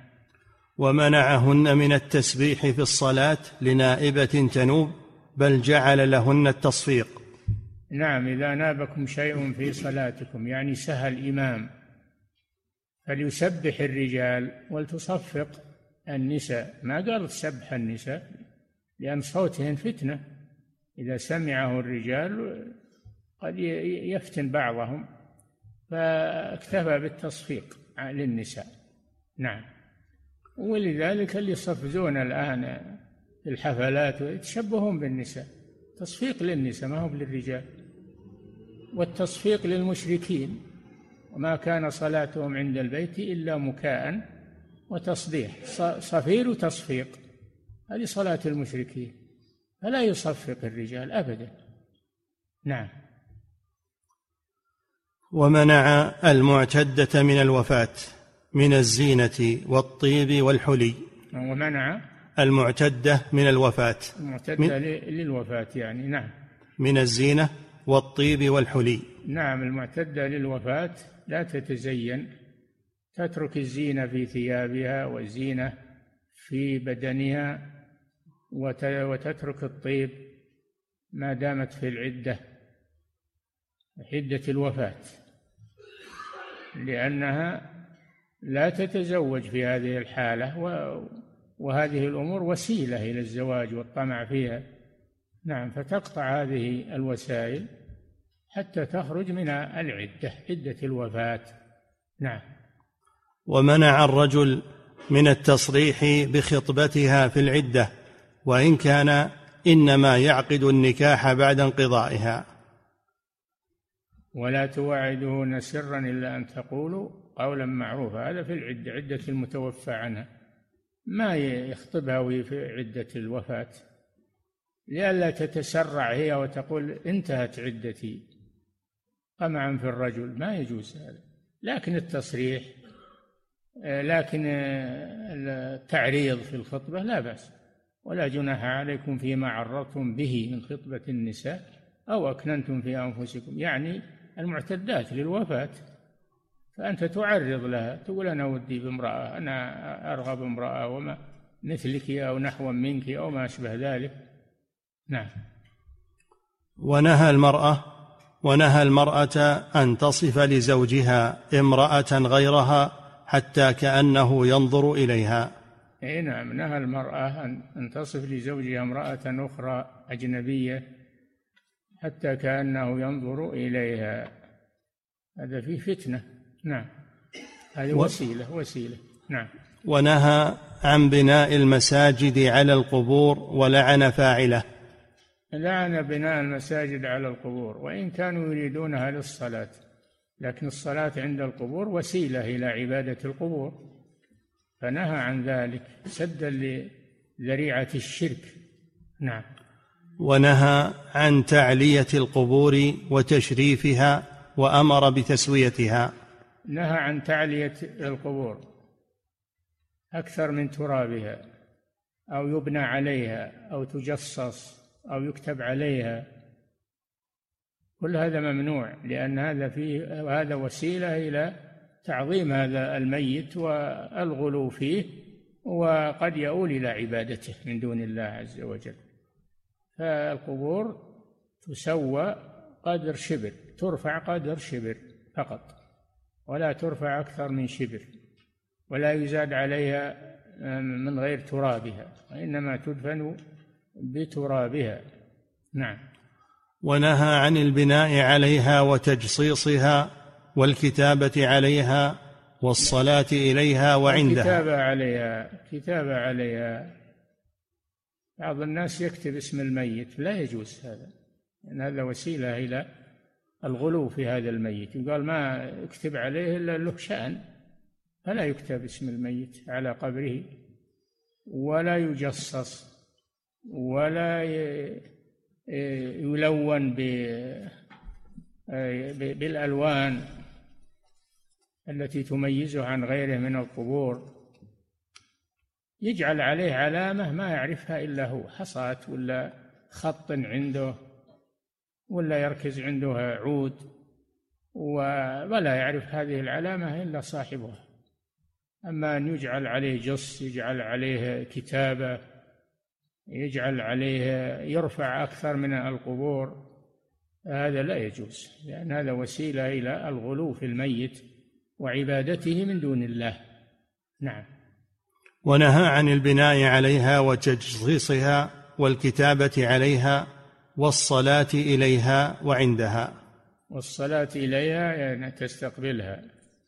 ومنعهن من التسبيح في الصلاة لنائبة تنوب، بل جعل لهن التصفيق. نعم. إذا نابكم شيء في صلاتكم، يعني سهى الإمام فليسبح الرجال ولتصفق النساء. ما قال تسبح النساء، لأن صوتهن فتنة، إذا سمعه الرجال قد يفتن بعضهم، فاكتفى بالتصفيق للنساء. نعم. ولذلك اللي يصفزون الآن في الحفلات يتشبهون بالنساء، تصفيق للنساء ما هو للرجال. والتصفيق للمشركين: وما كان صلاتهم عند البيت إلا مكاء وتصديح. صفير وتصفيق، هذه صلاة المشركين، فلا يصفق الرجال أبدا. نعم. ومنع المعتدة من الوفاة من الزينة والطيب والحلي. ومنع المعتدة من الوفاة، المعتدة للوفاة يعني. نعم. من الزينة والطيب والحلي. نعم. المعتدة للوفاة لا تتزين، تترك الزينة في ثيابها والزينة في بدنها، وتترك الطيب ما دامت في العدة، عدة الوفاة، لأنها لا تتزوج في هذه الحالة، وهذه الأمور وسيلة إلى الزواج والطمع فيها. نعم. فتقطع هذه الوسائل حتى تخرج من العدة، عدة الوفاة. نعم. ومنع الرجل من التصريح بخطبتها في العدة، وإن كان إنما يعقد النكاح بعد انقضائها. ولا تواعدهن سرا إلا أن تقولوا قولا معروفا. هذا في العدة، عدة المتوفى عنها، ما يخطبها وهي في عدة الوفاة، لئلا تتسرع هي وتقول انتهت عدتي طمعا في الرجل، ما يجوز هذا. لكن التصريح، لكن التعريض في الخطبة لا بأس. ولا جناح عليكم فيما عرضتم به من خطبة النساء أو أكننتم في أنفسكم، يعني المعتدات للوفاة، فأنت تعرض لها، تقول أنا ودي بامرأة، أنا أرغب بامرأة وما مثلك أو نحو منك أو ما أشبه ذلك. نعم. ونهى المرأة أن تصف لزوجها امرأة غيرها حتى كأنه ينظر إليها. نعم. نهى المرأة أن تصف لزوجها امرأة أخرى أجنبية حتى كأنه ينظر إليها، هذا فيه فتنة. نعم. هذه وسيلة. نعم. ونهى عن بناء المساجد على القبور ولعن فاعله. لعن بناء المساجد على القبور، وإن كانوا يريدونها للصلاة، لكن الصلاة عند القبور وسيلة إلى عبادة القبور، فنهى عن ذلك سدا لذريعة الشرك. نعم. ونهى عن تعلية القبور وتشريفها وأمر بتسويتها. نهى عن تعلية القبور أكثر من ترابها، أو يبنى عليها، أو تجصص، أو يكتب عليها، كل هذا ممنوع، لأن هذا وسيلة إلى تعظيم هذا الميت والغلو فيه، وقد يؤول إلى عبادته من دون الله عز وجل. فالقبور تسوى قدر شبر، ترفع قدر شبر فقط، ولا ترفع أكثر من شبر، ولا يزاد عليها من غير ترابها، وإنما تدفن بترابها. نعم. ونهى عن البناء عليها وتجصيصها والكتابة عليها والصلاة إليها وعندها. كتابة عليها. بعض الناس يكتب اسم الميت، لا يجوز هذا، لأن هذا وسيلة إلى الغلو في هذا الميت. يقال ما اكتب عليه إلا له شأن، فلا يكتب اسم الميت على قبره، ولا يجصص، ولا يلون بالألوان التي تميزه عن غيره من القبور. يجعل عليه علامة ما يعرفها إلا هو، حصاة ولا خط عنده، ولا يركز عنده عود، ولا يعرف هذه العلامة إلا صاحبها. أما أن يجعل عليه جص، يجعل عليه كتابة، يجعل عليه يرفع أكثر من القبور، هذا لا يجوز، لأن هذا وسيلة إلى الغلو في الميت وعبادته من دون الله. نعم. ونهى عن البناء عليها وتجصيصها والكتابة عليها والصلاة إليها وعندها. والصلاة إليها يعني تستقبلها،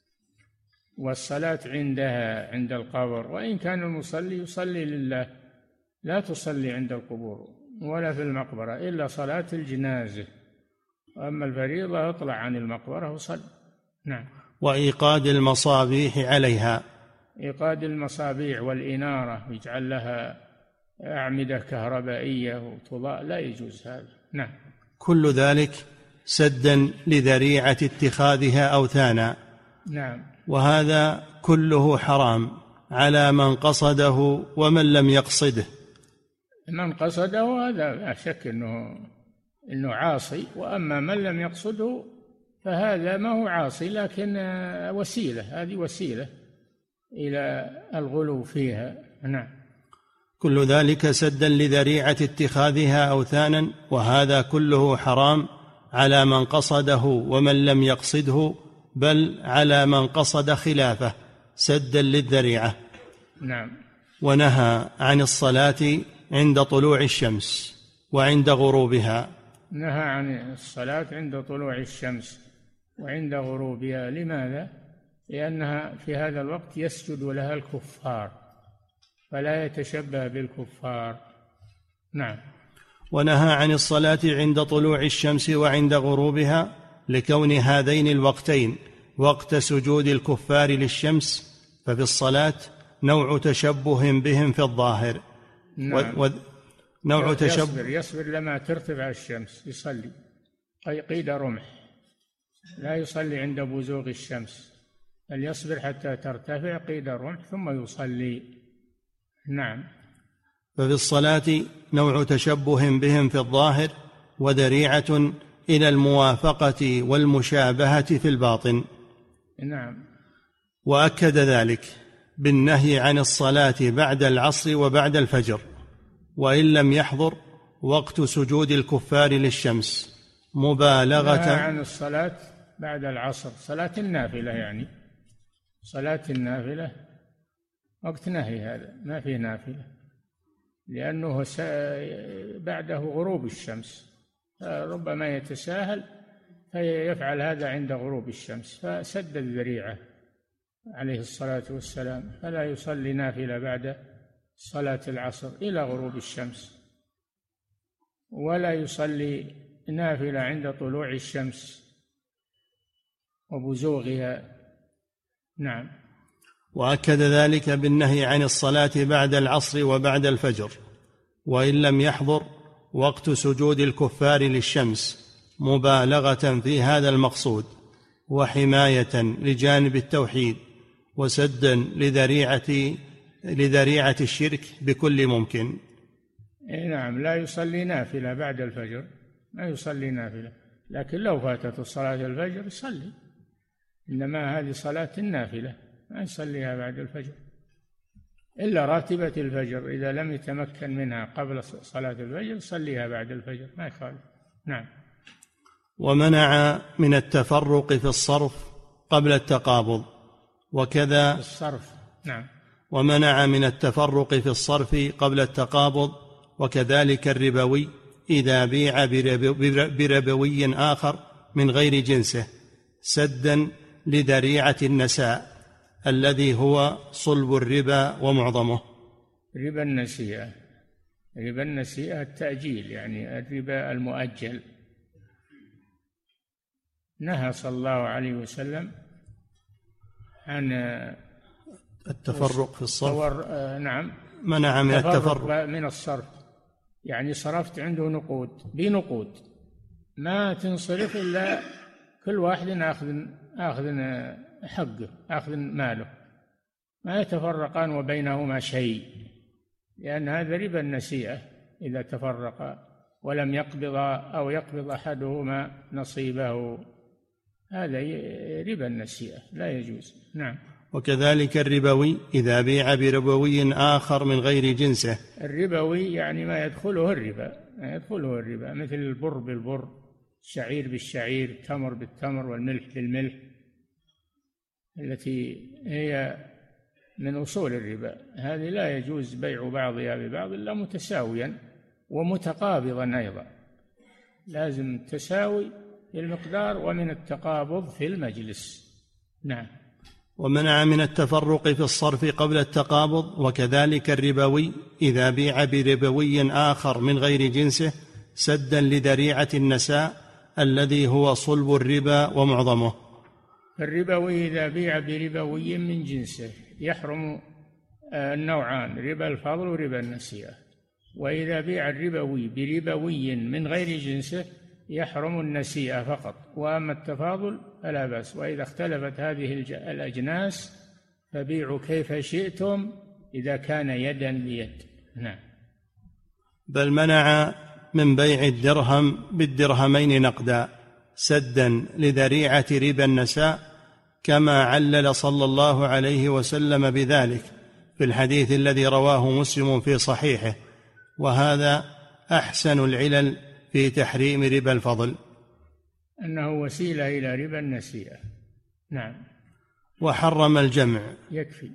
والصلاة عندها عند القبر، وإن كان المصلي يصلي لله، لا تصلي عند القبور ولا في المقبرة إلا صلاة الجنازة، أما الفريضة اطلع عن المقبرة وصل. نعم. وإيقاد المصابيح عليها. إيقاد المصابيح والإنارة ويجعل لها أعمدة كهربائية وتضاء، لا يجوز هذا. نعم. كل ذلك سدا لذريعة اتخاذها أوثانا. نعم. وهذا كله حرام على من قصده ومن لم يقصده. من قصده هذا لا شك إنه عاصي، وأما من لم يقصده فهذا ما هو عاصي، لكن وسيلة، هذه وسيلة إلى الغلو فيها. نعم. كل ذلك سدا لذريعة اتخاذها أوثانا، وهذا كله حرام على من قصده ومن لم يقصده، بل على من قصد خلافه سدا للذريعة. نعم. ونهى عن الصلاة عند طلوع الشمس وعند غروبها. نهى عن الصلاة عند طلوع الشمس وعند غروبها. لماذا؟ لأنها في هذا الوقت يسجد لها الكفار، فلا يتشبه بالكفار. نعم. ونهى عن الصلاة عند طلوع الشمس وعند غروبها لكون هذين الوقتين وقت سجود الكفار للشمس، ففي الصلاة نوع تشبه بهم في الظاهر. نعم. نوع تشبه. يصبر لما ترتفع الشمس يصلي قيد رمح، لا يصلي عند بزوغ الشمس، بل يصبر حتى ترتفع قيد الرمح ثم يصلي. نعم. ففي الصلاة نوع تشبه بهم في الظاهر وذريعة إلى الموافقة والمشابهة في الباطن. نعم. وأكد ذلك بالنهي عن الصلاة بعد العصر وبعد الفجر، وإن لم يحضر وقت سجود الكفار للشمس، مبالغة. عن الصلاة بعد العصر، صلاة النافلة، يعني صلاة النافلة وقت نهي، هذا ما فيه نافلة، لأنه بعده غروب الشمس، ربما يتساهل فيفعل هذا عند غروب الشمس، فسد الذريعة عليه الصلاة والسلام، فلا يصلي نافلة بعد صلاة العصر إلى غروب الشمس، ولا يصلي نافلة عند طلوع الشمس وبزوغها. نعم. وأكد ذلك بالنهي عن الصلاة بعد العصر وبعد الفجر، وإن لم يحضر وقت سجود الكفار للشمس، مبالغة في هذا المقصود وحماية لجانب التوحيد وسدا لذريعة الشرك بكل ممكن. نعم. لا يصلي نافلة بعد الفجر، ما يصلي نافلة، لكن لو فاتت صلاة الفجر يصلي، إنما هذه صلاة النافلة ما يصليها بعد الفجر إلا راتبة الفجر، إذا لم يتمكن منها قبل صلاة الفجر يصليها بعد الفجر، ما يخالف. نعم. ومنع من التفرق في الصرف قبل التقابض، وكذا الصرف. نعم. ومنع من التفرق في الصرف قبل التقابض، وكذلك الربوي إذا بيع بربوي آخر من غير جنسه سدا لذريعة النساء الذي هو صلب الربا ومعظمه. ربا النسيئة، ربا النسيئة التأجيل، يعني الربا المؤجل. نهى صلى الله عليه وسلم عن التفرق في الصرف. نعم. منع من التفرق من الصرف، يعني صرفت عنده نقود بنقود، ما تنصرف إلا كل واحد آخذ حقه، آخذ ماله، ما يتفرقان وبينهما شيء، لأن هذا ربا النسيئة إذا تفرقا ولم يقبض أو يقبض أحدهما نصيبه، هذا ربا النسيئة لا يجوز. نعم. وكذلك الربوي إذا بيع بربوي آخر من غير جنسه. الربوي يعني ما يدخله الربا، مثل البر بالبر، الشعير بالشعير، التمر بالتمر، والملح بالملح، التي هي من أصول الربا، هذه لا يجوز بيع بعضها ببعض إلا متساويا ومتقابضا أيضا، لازم تساوي في المقدار ومن التقابض في المجلس. نعم. ومنع من التفرق في الصرف قبل التقابض، وكذلك الربوي إذا بيع بربوي آخر من غير جنسه سدا لذريعة النساء الذي هو صلب الربا ومعظمه. الربوي إذا بيع بربوي من جنسه يحرم النوعان، ربا الفضل وربا النسيئة. وإذا بيع الربوي بربوي من غير جنسه يحرم النسيئة فقط، وأما التفاضل فلا بأس. وإذا اختلفت هذه الأجناس فبيعوا كيف شئتم إذا كان يدا بيد. نعم. بل منع من بيع الدرهم بالدرهمين نقدا سدا لذريعة ربا النساء، كما علل صلى الله عليه وسلم بذلك في الحديث الذي رواه مسلم في صحيحه، وهذا أحسن العلل في تحريم ربا الفضل، أنه وسيلة إلى ربا النسيئة. نعم. وحرم الجمع. يكفي.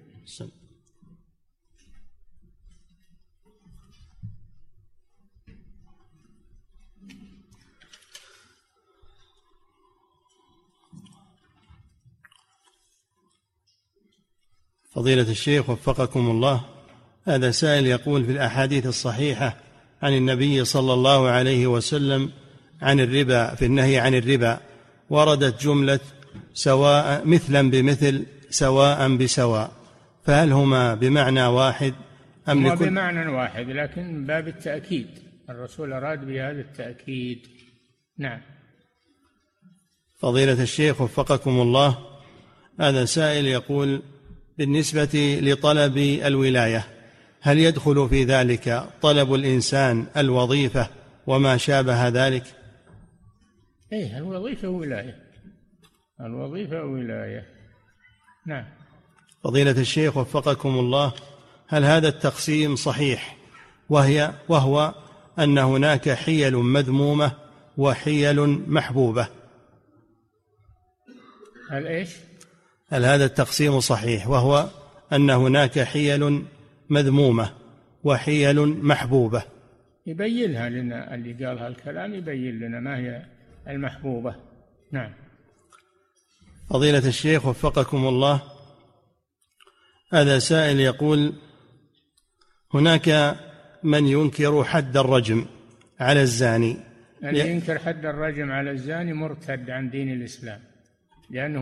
فضيلة الشيخ وفقكم الله، هذا سائل يقول: في الأحاديث الصحيحة عن النبي صلى الله عليه وسلم عن الربا، في النهي عن الربا، وردت جملة سواء مثلا بمثل سواء بسواء، فهل هما بمعنى واحد أم هما بمعنى واحد، لكن من باب التأكيد، الرسول أراد بهذا التأكيد. نعم. فضيلة الشيخ وفقكم الله، هذا سائل يقول: بالنسبة لطلب الولاية، هل يدخل في ذلك طلب الإنسان الوظيفة وما شابه ذلك؟ إيه، الوظيفة ولاية، الوظيفة ولاية. نعم. فضيلة الشيخ وفقكم الله، هل هذا التقسيم صحيح؟ وهو أن هناك حيل مذمومة وحيل محبوبة. هل إيش؟ هل هذا التقسيم صحيح، وهو أن هناك حيل مذمومة وحيل محبوبة؟ يبين لنا اللي قال هالكلام، يبين لنا ما هي المحبوبة. نعم. فضيلة الشيخ وفقكم الله، هذا سائل يقول: هناك من ينكر حد الرجم على الزاني. اللي ينكر حد الرجم على الزاني مرتد عن دين الإسلام، لأنه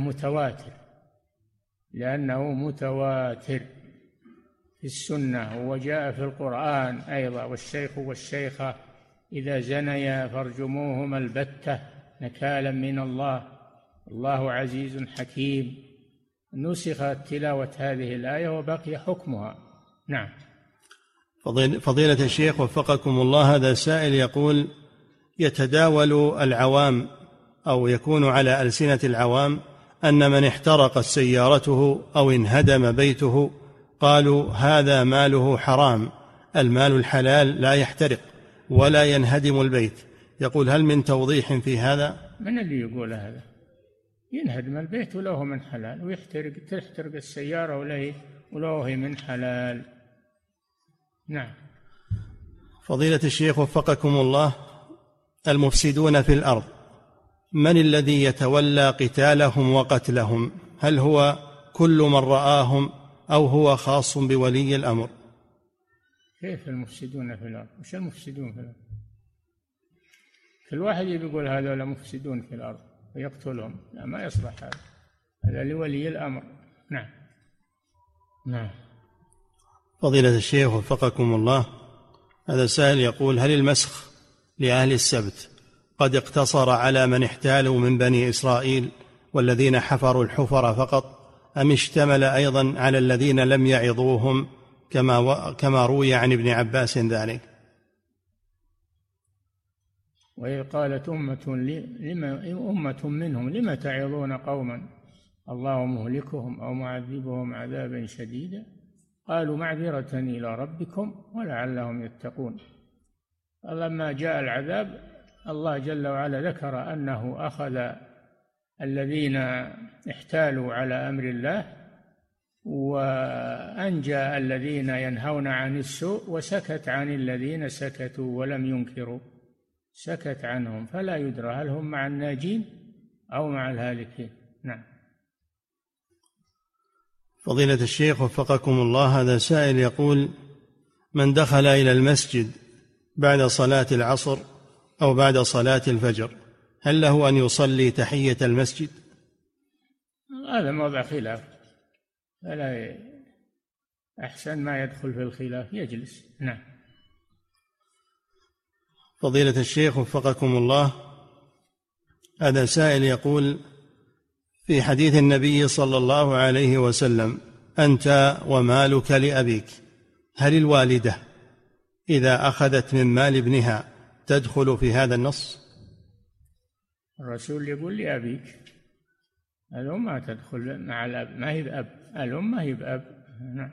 متواتر في السنة، وجاء في القرآن أيضا: والشيخ والشيخة إذا زنيا فارجموهما البتة نكالا من الله الله عزيز حكيم. نسخت تلاوة هذه الآية وبقي حكمها. نعم. فضيلة الشيخ وفقكم الله، هذا سائل يقول: يتداول العوام أو يكون على ألسنة العوام أن من احترقت سيارته أو انهدم بيته قالوا هذا ماله حرام، المال الحلال لا يحترق ولا ينهدم البيت. يقول: هل من توضيح في هذا؟ من اللي يقول هذا؟ ينهدم البيت وله من حلال، تحترق السيارة وله من حلال. نعم. فضيلة الشيخ وفقكم الله، المفسدون في الأرض من الذي يتولى قتالهم وقتلهم؟ هل هو كل من رآهم أو هو خاص بولي الأمر؟ كيف المفسدون في الأرض؟ وش المفسدون في الأرض؟ كل واحد يقول هذول مفسدون في الأرض ويقتلهم، لا، ما يصلح هذا لولي الأمر. نعم. نعم. فضيلة الشيخ وفقكم الله، هذا سائل يقول: هل المسخ لأهل السبت قد اقتصر على من احتالوا من بني إسرائيل والذين حفروا الحفر فقط، أم اشتمل أيضا على الذين لم يعظوهم كما روي عن ابن عباس ذلك؟ وإذ قالت أمة منهم لم تعظون قوما الله مهلكهم أو معذبهم عذابا شديدا قالوا معذرة إلى ربكم ولعلهم يتقون. لما جاء العذاب الله جل وعلا ذكر أنه أخذ الذين احتالوا على أمر الله، وأنجى الذين ينهون عن السوء، وسكت عن الذين سكتوا ولم ينكروا، سكت عنهم، فلا يدرى هل هم مع الناجين أو مع الهالكين. نعم. فضيلة الشيخ وفقكم الله، هذا سائل يقول: من دخل إلى المسجد بعد صلاة العصر أو بعد صلاة الفجر، هل له أن يصلي تحية المسجد؟ هذا موضع خلاف، فلا أحسن ما يدخل في الخلاف يجلس. نعم. فضيلة الشيخ وفقكم الله، هذا سائل يقول: في حديث النبي صلى الله عليه وسلم: أنت ومالك لأبيك، هل الوالدة إذا أخذت من مال ابنها تدخل في هذا النص؟ الرسول يقول لأبيك، الأم ما تدخل مع الأب، ما هي بأب، الأم ما هي بأب. نعم.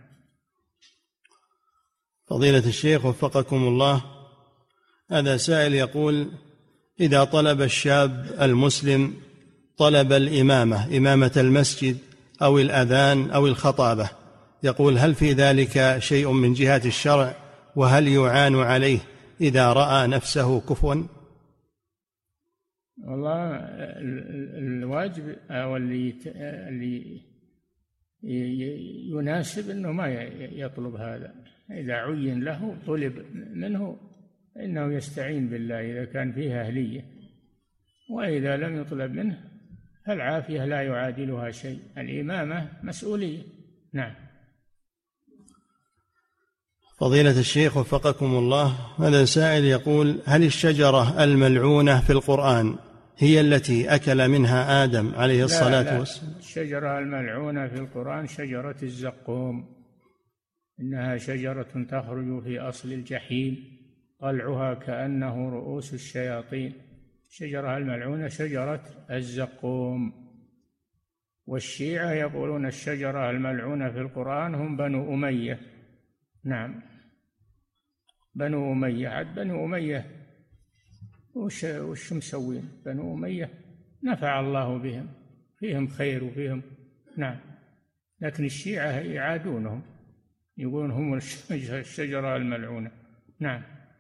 فضيلة الشيخ وفقكم الله، هذا سائل يقول: إذا طلب الشاب المسلم طلب الإمامة، إمامة المسجد أو الأذان أو الخطابة، يقول: هل في ذلك شيء من جهة الشرع؟ وهل يعان عليه إذا رأى نفسه كفوا؟ والله الواجب أو اللي يناسب أنه ما يطلب هذا. إذا عين له طلب منه إنه يستعين بالله إذا كان فيها أهلية، وإذا لم يطلب منه فالعافية لا يعادلها شيء، الإمامة مسؤولية. نعم. فضيلة الشيخ وفقكم الله، هذا سائل يقول: هل الشجرة الملعونة في القرآن هي التي أكل منها آدم عليه الصلاة والسلام؟ الشجرة الملعونة في القرآن شجرة الزقوم، إنها شجرة تخرج في أصل الجحيم، طلعها كأنه رؤوس الشياطين. الشجرة الملعونة شجرة الزقوم. والشيعة يقولون الشجرة الملعونة في القرآن هم بنو أمية. نعم، بنو أمية. عاد بنو أمية وش مسوين؟ بنو أمية نفع الله بهم، فيهم خير وفيهم. نعم. لكن الشيعة يعادونهم، يقولون هم الشجرة الملعونة. نعم.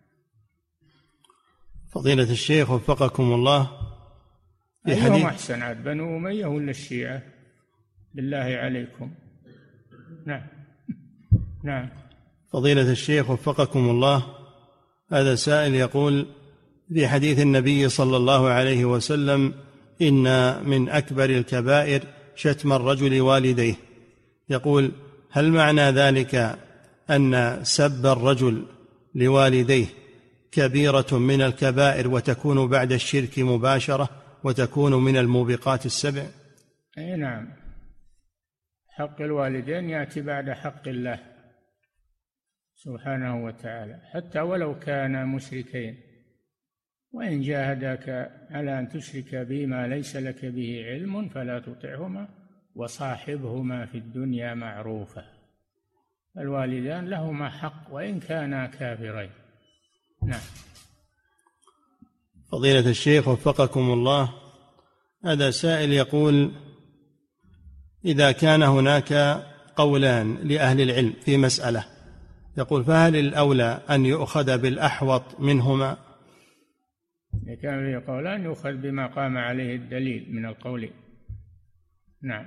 فضيلة الشيخ وفقكم الله، أيهم أحسن، عاد بنو أمية ولا الشيعة؟ بالله عليكم. نعم. نعم. فضيلة الشيخ وفقكم الله، هذا سائل يقول: في حديث النبي صلى الله عليه وسلم: إن من أكبر الكبائر شتم الرجل والديه، يقول: هل معنى ذلك أن سب الرجل لوالديه كبيرة من الكبائر وتكون بعد الشرك مباشرة وتكون من الموبقات السبع؟ أي نعم، حق الوالدين يأتي بعد حق الله سبحانه وتعالى، حتى ولو كانا مشركين. وإن جاهداك على أن تشرك بي ما ليس لك به علم فلا تطعهما وصاحبهما في الدنيا معروفا. الوالدان لهما حق وإن كانا كافرين. نعم. فضيلة الشيخ وفقكم الله، هذا سائل يقول: إذا كان هناك قولان لأهل العلم في مسألة، يقول: فهل الأولى أن يؤخذ بالأحوط منهما؟ إذا كان فيه قولان يؤخذ بما قام عليه الدليل من القولين. نعم.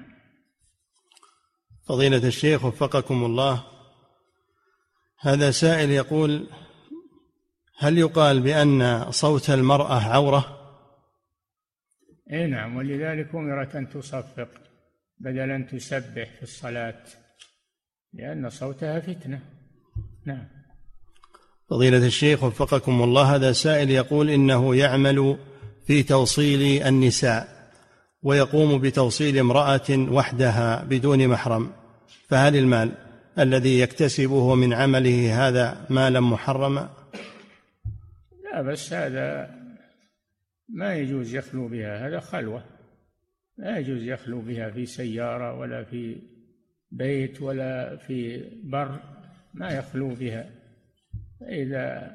فضيلة الشيخ وفقكم الله، هذا سائل يقول: هل يقال بأن صوت المرأة عورة؟ إيه نعم، ولذلك أمرت أن تصفق بدل أن تسبح في الصلاة، لأن صوتها فتنة. نعم. فضيلة الشيخ وفقكم الله، هذا سائل يقول: إنه يعمل في توصيل النساء ويقوم بتوصيل امرأة وحدها بدون محرم، فهل المال الذي يكتسبه من عمله هذا مالا محرما؟ لا، بس هذا ما يجوز يخلو بها، هذا خلوة، لا يجوز يخلو بها في سيارة ولا في بيت ولا في بر، ما يخلو بها. إذا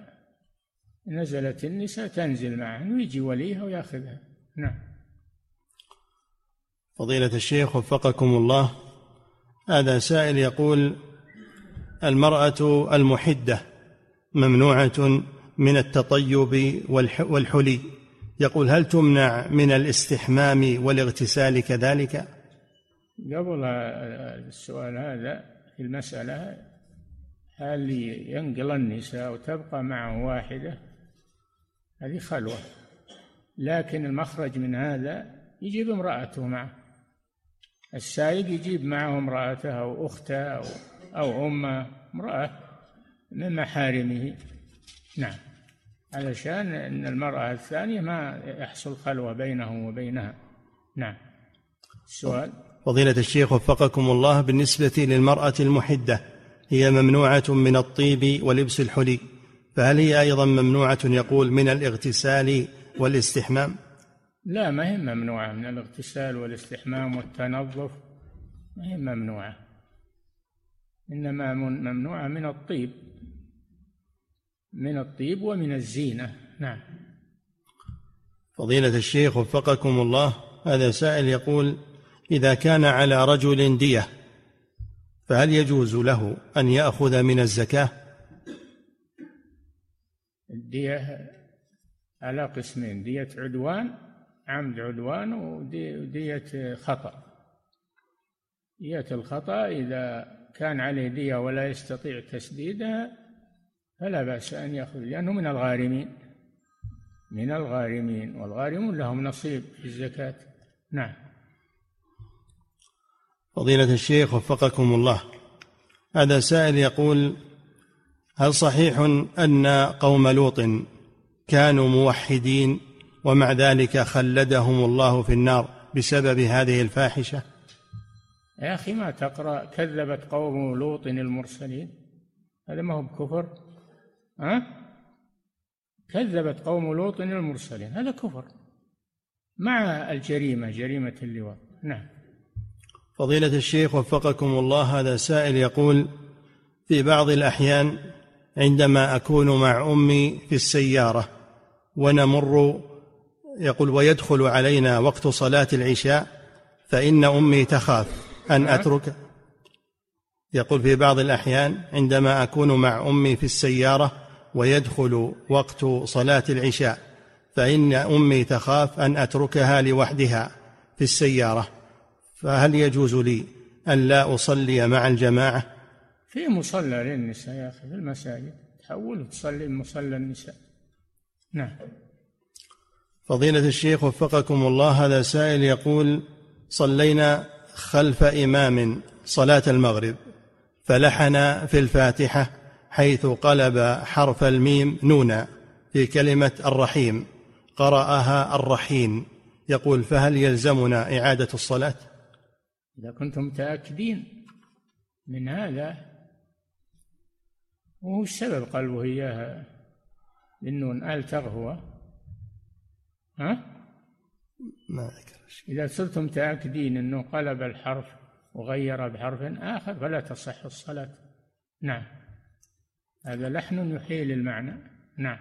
نزلت النساء تنزل معه ويجي وليها ويأخذها. نعم. فضيلة الشيخ وفقكم الله، هذا سائل يقول: المرأة المحدة ممنوعة من التطيب والحلي، يقول: هل تمنع من الاستحمام والاغتسال كذلك؟ قبل السؤال هذا في المسألة، هل ينقل النساء وتبقى معه واحدة؟ هذه خلوة، لكن المخرج من هذا يجيب امرأته معه. السائق يجيب معه امرأته أو أخته أو أمه، امرأة من محارمه، نعم، علشان أن المرأة الثانية ما يحصل خلوة بينه وبينها. نعم. السؤال. فضيلة الشيخ وفقكم الله، بالنسبة للمرأة المحدة هي ممنوعة من الطيب ولبس الحلي، فهل هي أيضا ممنوعة يقول من الاغتسال والاستحمام؟ لا، ما هي ممنوعة من الاغتسال والاستحمام والتنظف، ما هي ممنوعة، إنما ممنوعة من الطيب، من الطيب ومن الزينة. نعم. فضيلة الشيخ وفقكم الله، هذا سائل يقول: إذا كان على رجل دية فهل يجوز له أن يأخذ من الزكاة؟ الدية على قسمين: دية عدوان، عمد عدوان، ودية خطأ. دية الخطأ إذا كان عليه دية ولا يستطيع تسديدها فلا بأس أن يأخذ، لأنه من الغارمين، من الغارمين، والغارمون لهم نصيب في الزكاة. نعم. فضيلة الشيخ وفقكم الله، هذا سائل يقول: هل صحيح أن قوم لوط كانوا موحدين ومع ذلك خلدهم الله في النار بسبب هذه الفاحشة؟ يا أخي، ما تقرأ كذبت قوم لوط المرسلين؟ هذا ما هو بكفر؟ كذبت قوم لوط المرسلين، هذا كفر مع الجريمة، جريمة اللواط. نعم. فضيلة الشيخ وفقكم الله، هذا سائل يقول: في بعض الأحيان عندما أكون مع أمي في السيارة ونمر، يقول، ويدخل علينا وقت صلاة العشاء، فإن أمي تخاف أن أترك. يقول: في بعض الأحيان عندما أكون مع أمي في السيارة ويدخل وقت صلاة العشاء، فإن أمي تخاف أن أتركها لوحدها في السيارة، فهل يجوز لي أن لا أصلي مع الجماعة؟ في مصلى للنساء يا أخي في المساجد، تحول وتصلي مصلى النساء. نعم. فضيلة الشيخ وفقكم الله، هذا سائل يقول: صلينا خلف إمام صلاة المغرب فلحن في الفاتحة حيث قلب حرف الميم نونا في كلمة الرحيم، قرأها الرحيم، يقول: فهل يلزمنا إعادة الصلاة؟ إذا كنتم متأكدين من هذا، وهو السبب قلبه إياها للنون، آل تغهو، ما ذكر. إذا صرتم متأكدين أنه قلب الحرف وغير بحرف آخر فلا تصح الصلاة. نعم، هذا لحن يحيل المعنى. نعم.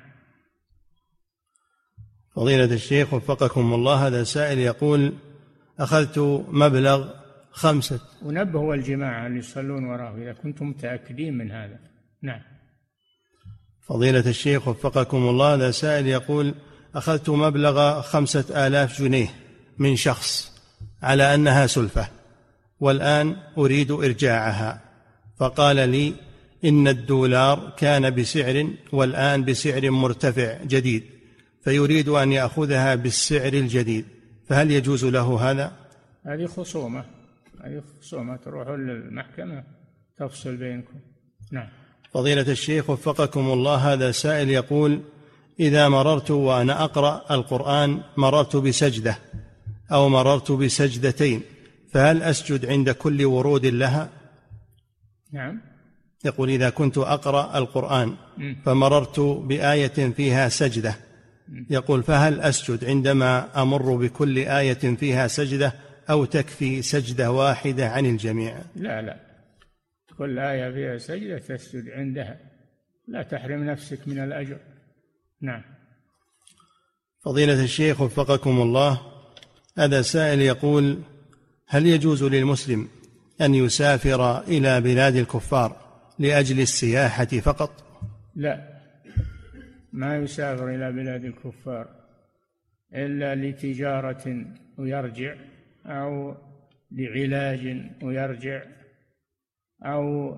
فضيلة الشيخ وفقكم الله، هذا سائل يقول: أخذت مبلغ 5. ونبهوا الجماعة اللي يصلون وراه إذا كنتم متأكدين من هذا. نعم. فضيلة الشيخ وفقكم الله، هذا سائل يقول: أخذت مبلغ 5000 جنيه من شخص على أنها سلفة، والآن أريد إرجاعها، فقال لي إن الدولار كان بسعر والآن بسعر مرتفع جديد، فيريد أن يأخذها بالسعر الجديد، فهل يجوز له هذا؟ هذه خصومة، تروحوا للمحكمة تفصل بينكم. نعم. فضيلة الشيخ وفقكم الله، هذا سائل يقول: إذا مررت وأنا أقرأ القرآن مررت بسجدة أو مررت بسجدتين، فهل أسجد عند كل ورود لها؟ نعم. يقول: إذا كنت أقرأ القرآن فمررت بآية فيها سجدة، يقول: فهل أسجد عندما أمر بكل آية فيها سجدة أو تكفي سجدة واحدة عن الجميع؟ لا، كل آية فيها سجدة تسجد عندها، لا تحرم نفسك من الأجر. نعم. فضيلة الشيخ وفقكم الله، هذا سائل يقول: هل يجوز للمسلم أن يسافر إلى بلاد الكفار لأجل السياحة فقط؟ لا، ما يسافر إلى بلاد الكفار إلا لتجارة ويرجع، أو لعلاج ويرجع، أو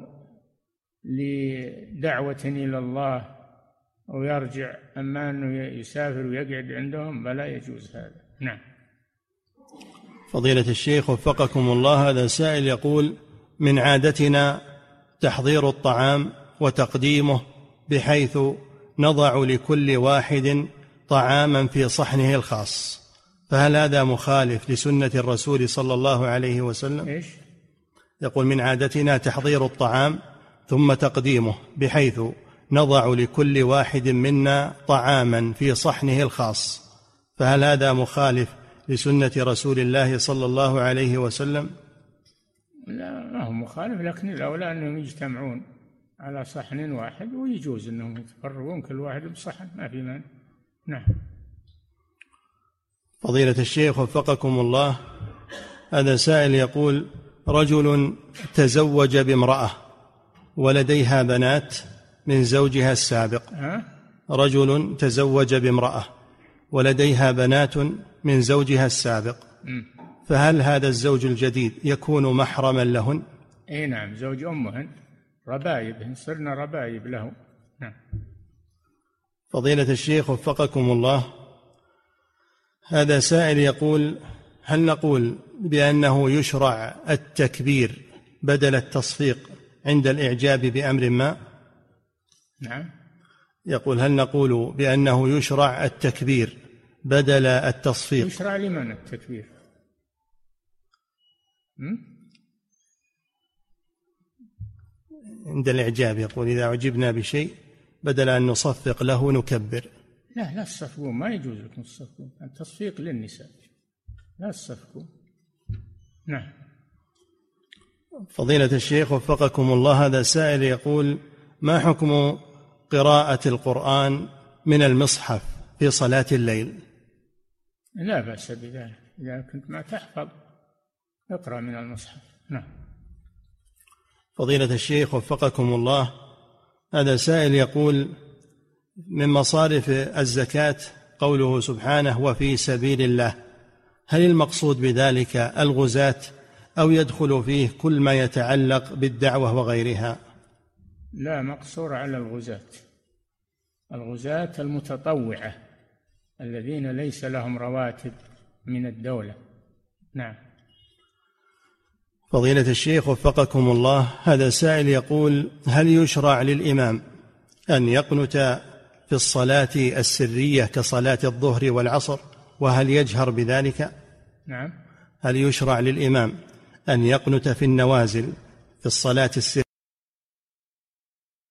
لدعوة إلى الله ويرجع. أما أنه يسافر ويقعد عندهم فلا يجوز هذا. نعم. فضيلة الشيخ وفقكم الله، هذا سائل يقول: من عادتنا تحضير الطعام وتقديمه بحيث نضع لكل واحد طعاما في صحنه الخاص، فهل هذا مخالف لسنة الرسول صلى الله عليه وسلم؟ إيش؟ يقول: من عادتنا تحضير الطعام ثم تقديمه بحيث نضع لكل واحد منا طعاما في صحنه الخاص، فهل هذا مخالف لسنة رسول الله صلى الله عليه وسلم؟ لا، ما هو مخالف، لكن الأولى أنهم يجتمعون على صحن واحد، ويجوز أنهم يتفرغون كل واحد بصحن، ما في مانع. نعم. فضيلة الشيخ وفقكم الله، هذا سائل يقول: رجل تزوج بامرأة ولديها بنات من زوجها السابق. رجل تزوج بامرأة ولديها بنات من زوجها السابق، فهل هذا الزوج الجديد يكون محرما لهن؟ اي نعم، زوج امهن، ربايبهن، صرنا ربايب له. نعم. فضيلة الشيخ وفقكم الله، هذا سائل يقول: هل نقول بأنه يشرع التكبير بدل التصفيق عند الإعجاب بأمر ما؟ نعم. يقول: هل نقول بأنه يشرع التكبير بدل التصفيق؟ يشرع لمن التكبير؟ عند الإعجاب، يقول: إذا أعجبنا بشيء بدل أن نصفق له نكبر. لا تصفقون، ما يجوز لكم تصفقون، التصفيق للنساء، لا تصفقون. نعم. فضيلة الشيخ وفقكم الله، هذا سائل يقول: ما حكم قراءة القرآن من المصحف في صلاة الليل؟ لا بأس بذلك، إذا كنت ما تحفظ اقرأ من المصحف. نعم. فضيلة الشيخ وفقكم الله، هذا سائل يقول: من مصارف الزكاة قوله سبحانه: وفي سبيل الله، هل المقصود بذلك الغزاة أو يدخل فيه كل ما يتعلق بالدعوة وغيرها؟ لا، مقصور على الغزاة المتطوعة الذين ليس لهم رواتب من الدولة. نعم. فضيلة الشيخ وفقكم الله، هذا سائل يقول: هل يشرع للإمام أن يقنت في الصلاة السرية كصلاة الظهر والعصر، وهل يجهر بذلك؟ نعم. هل يشرع للإمام أن يقنت في النوازل في الصلاة السرية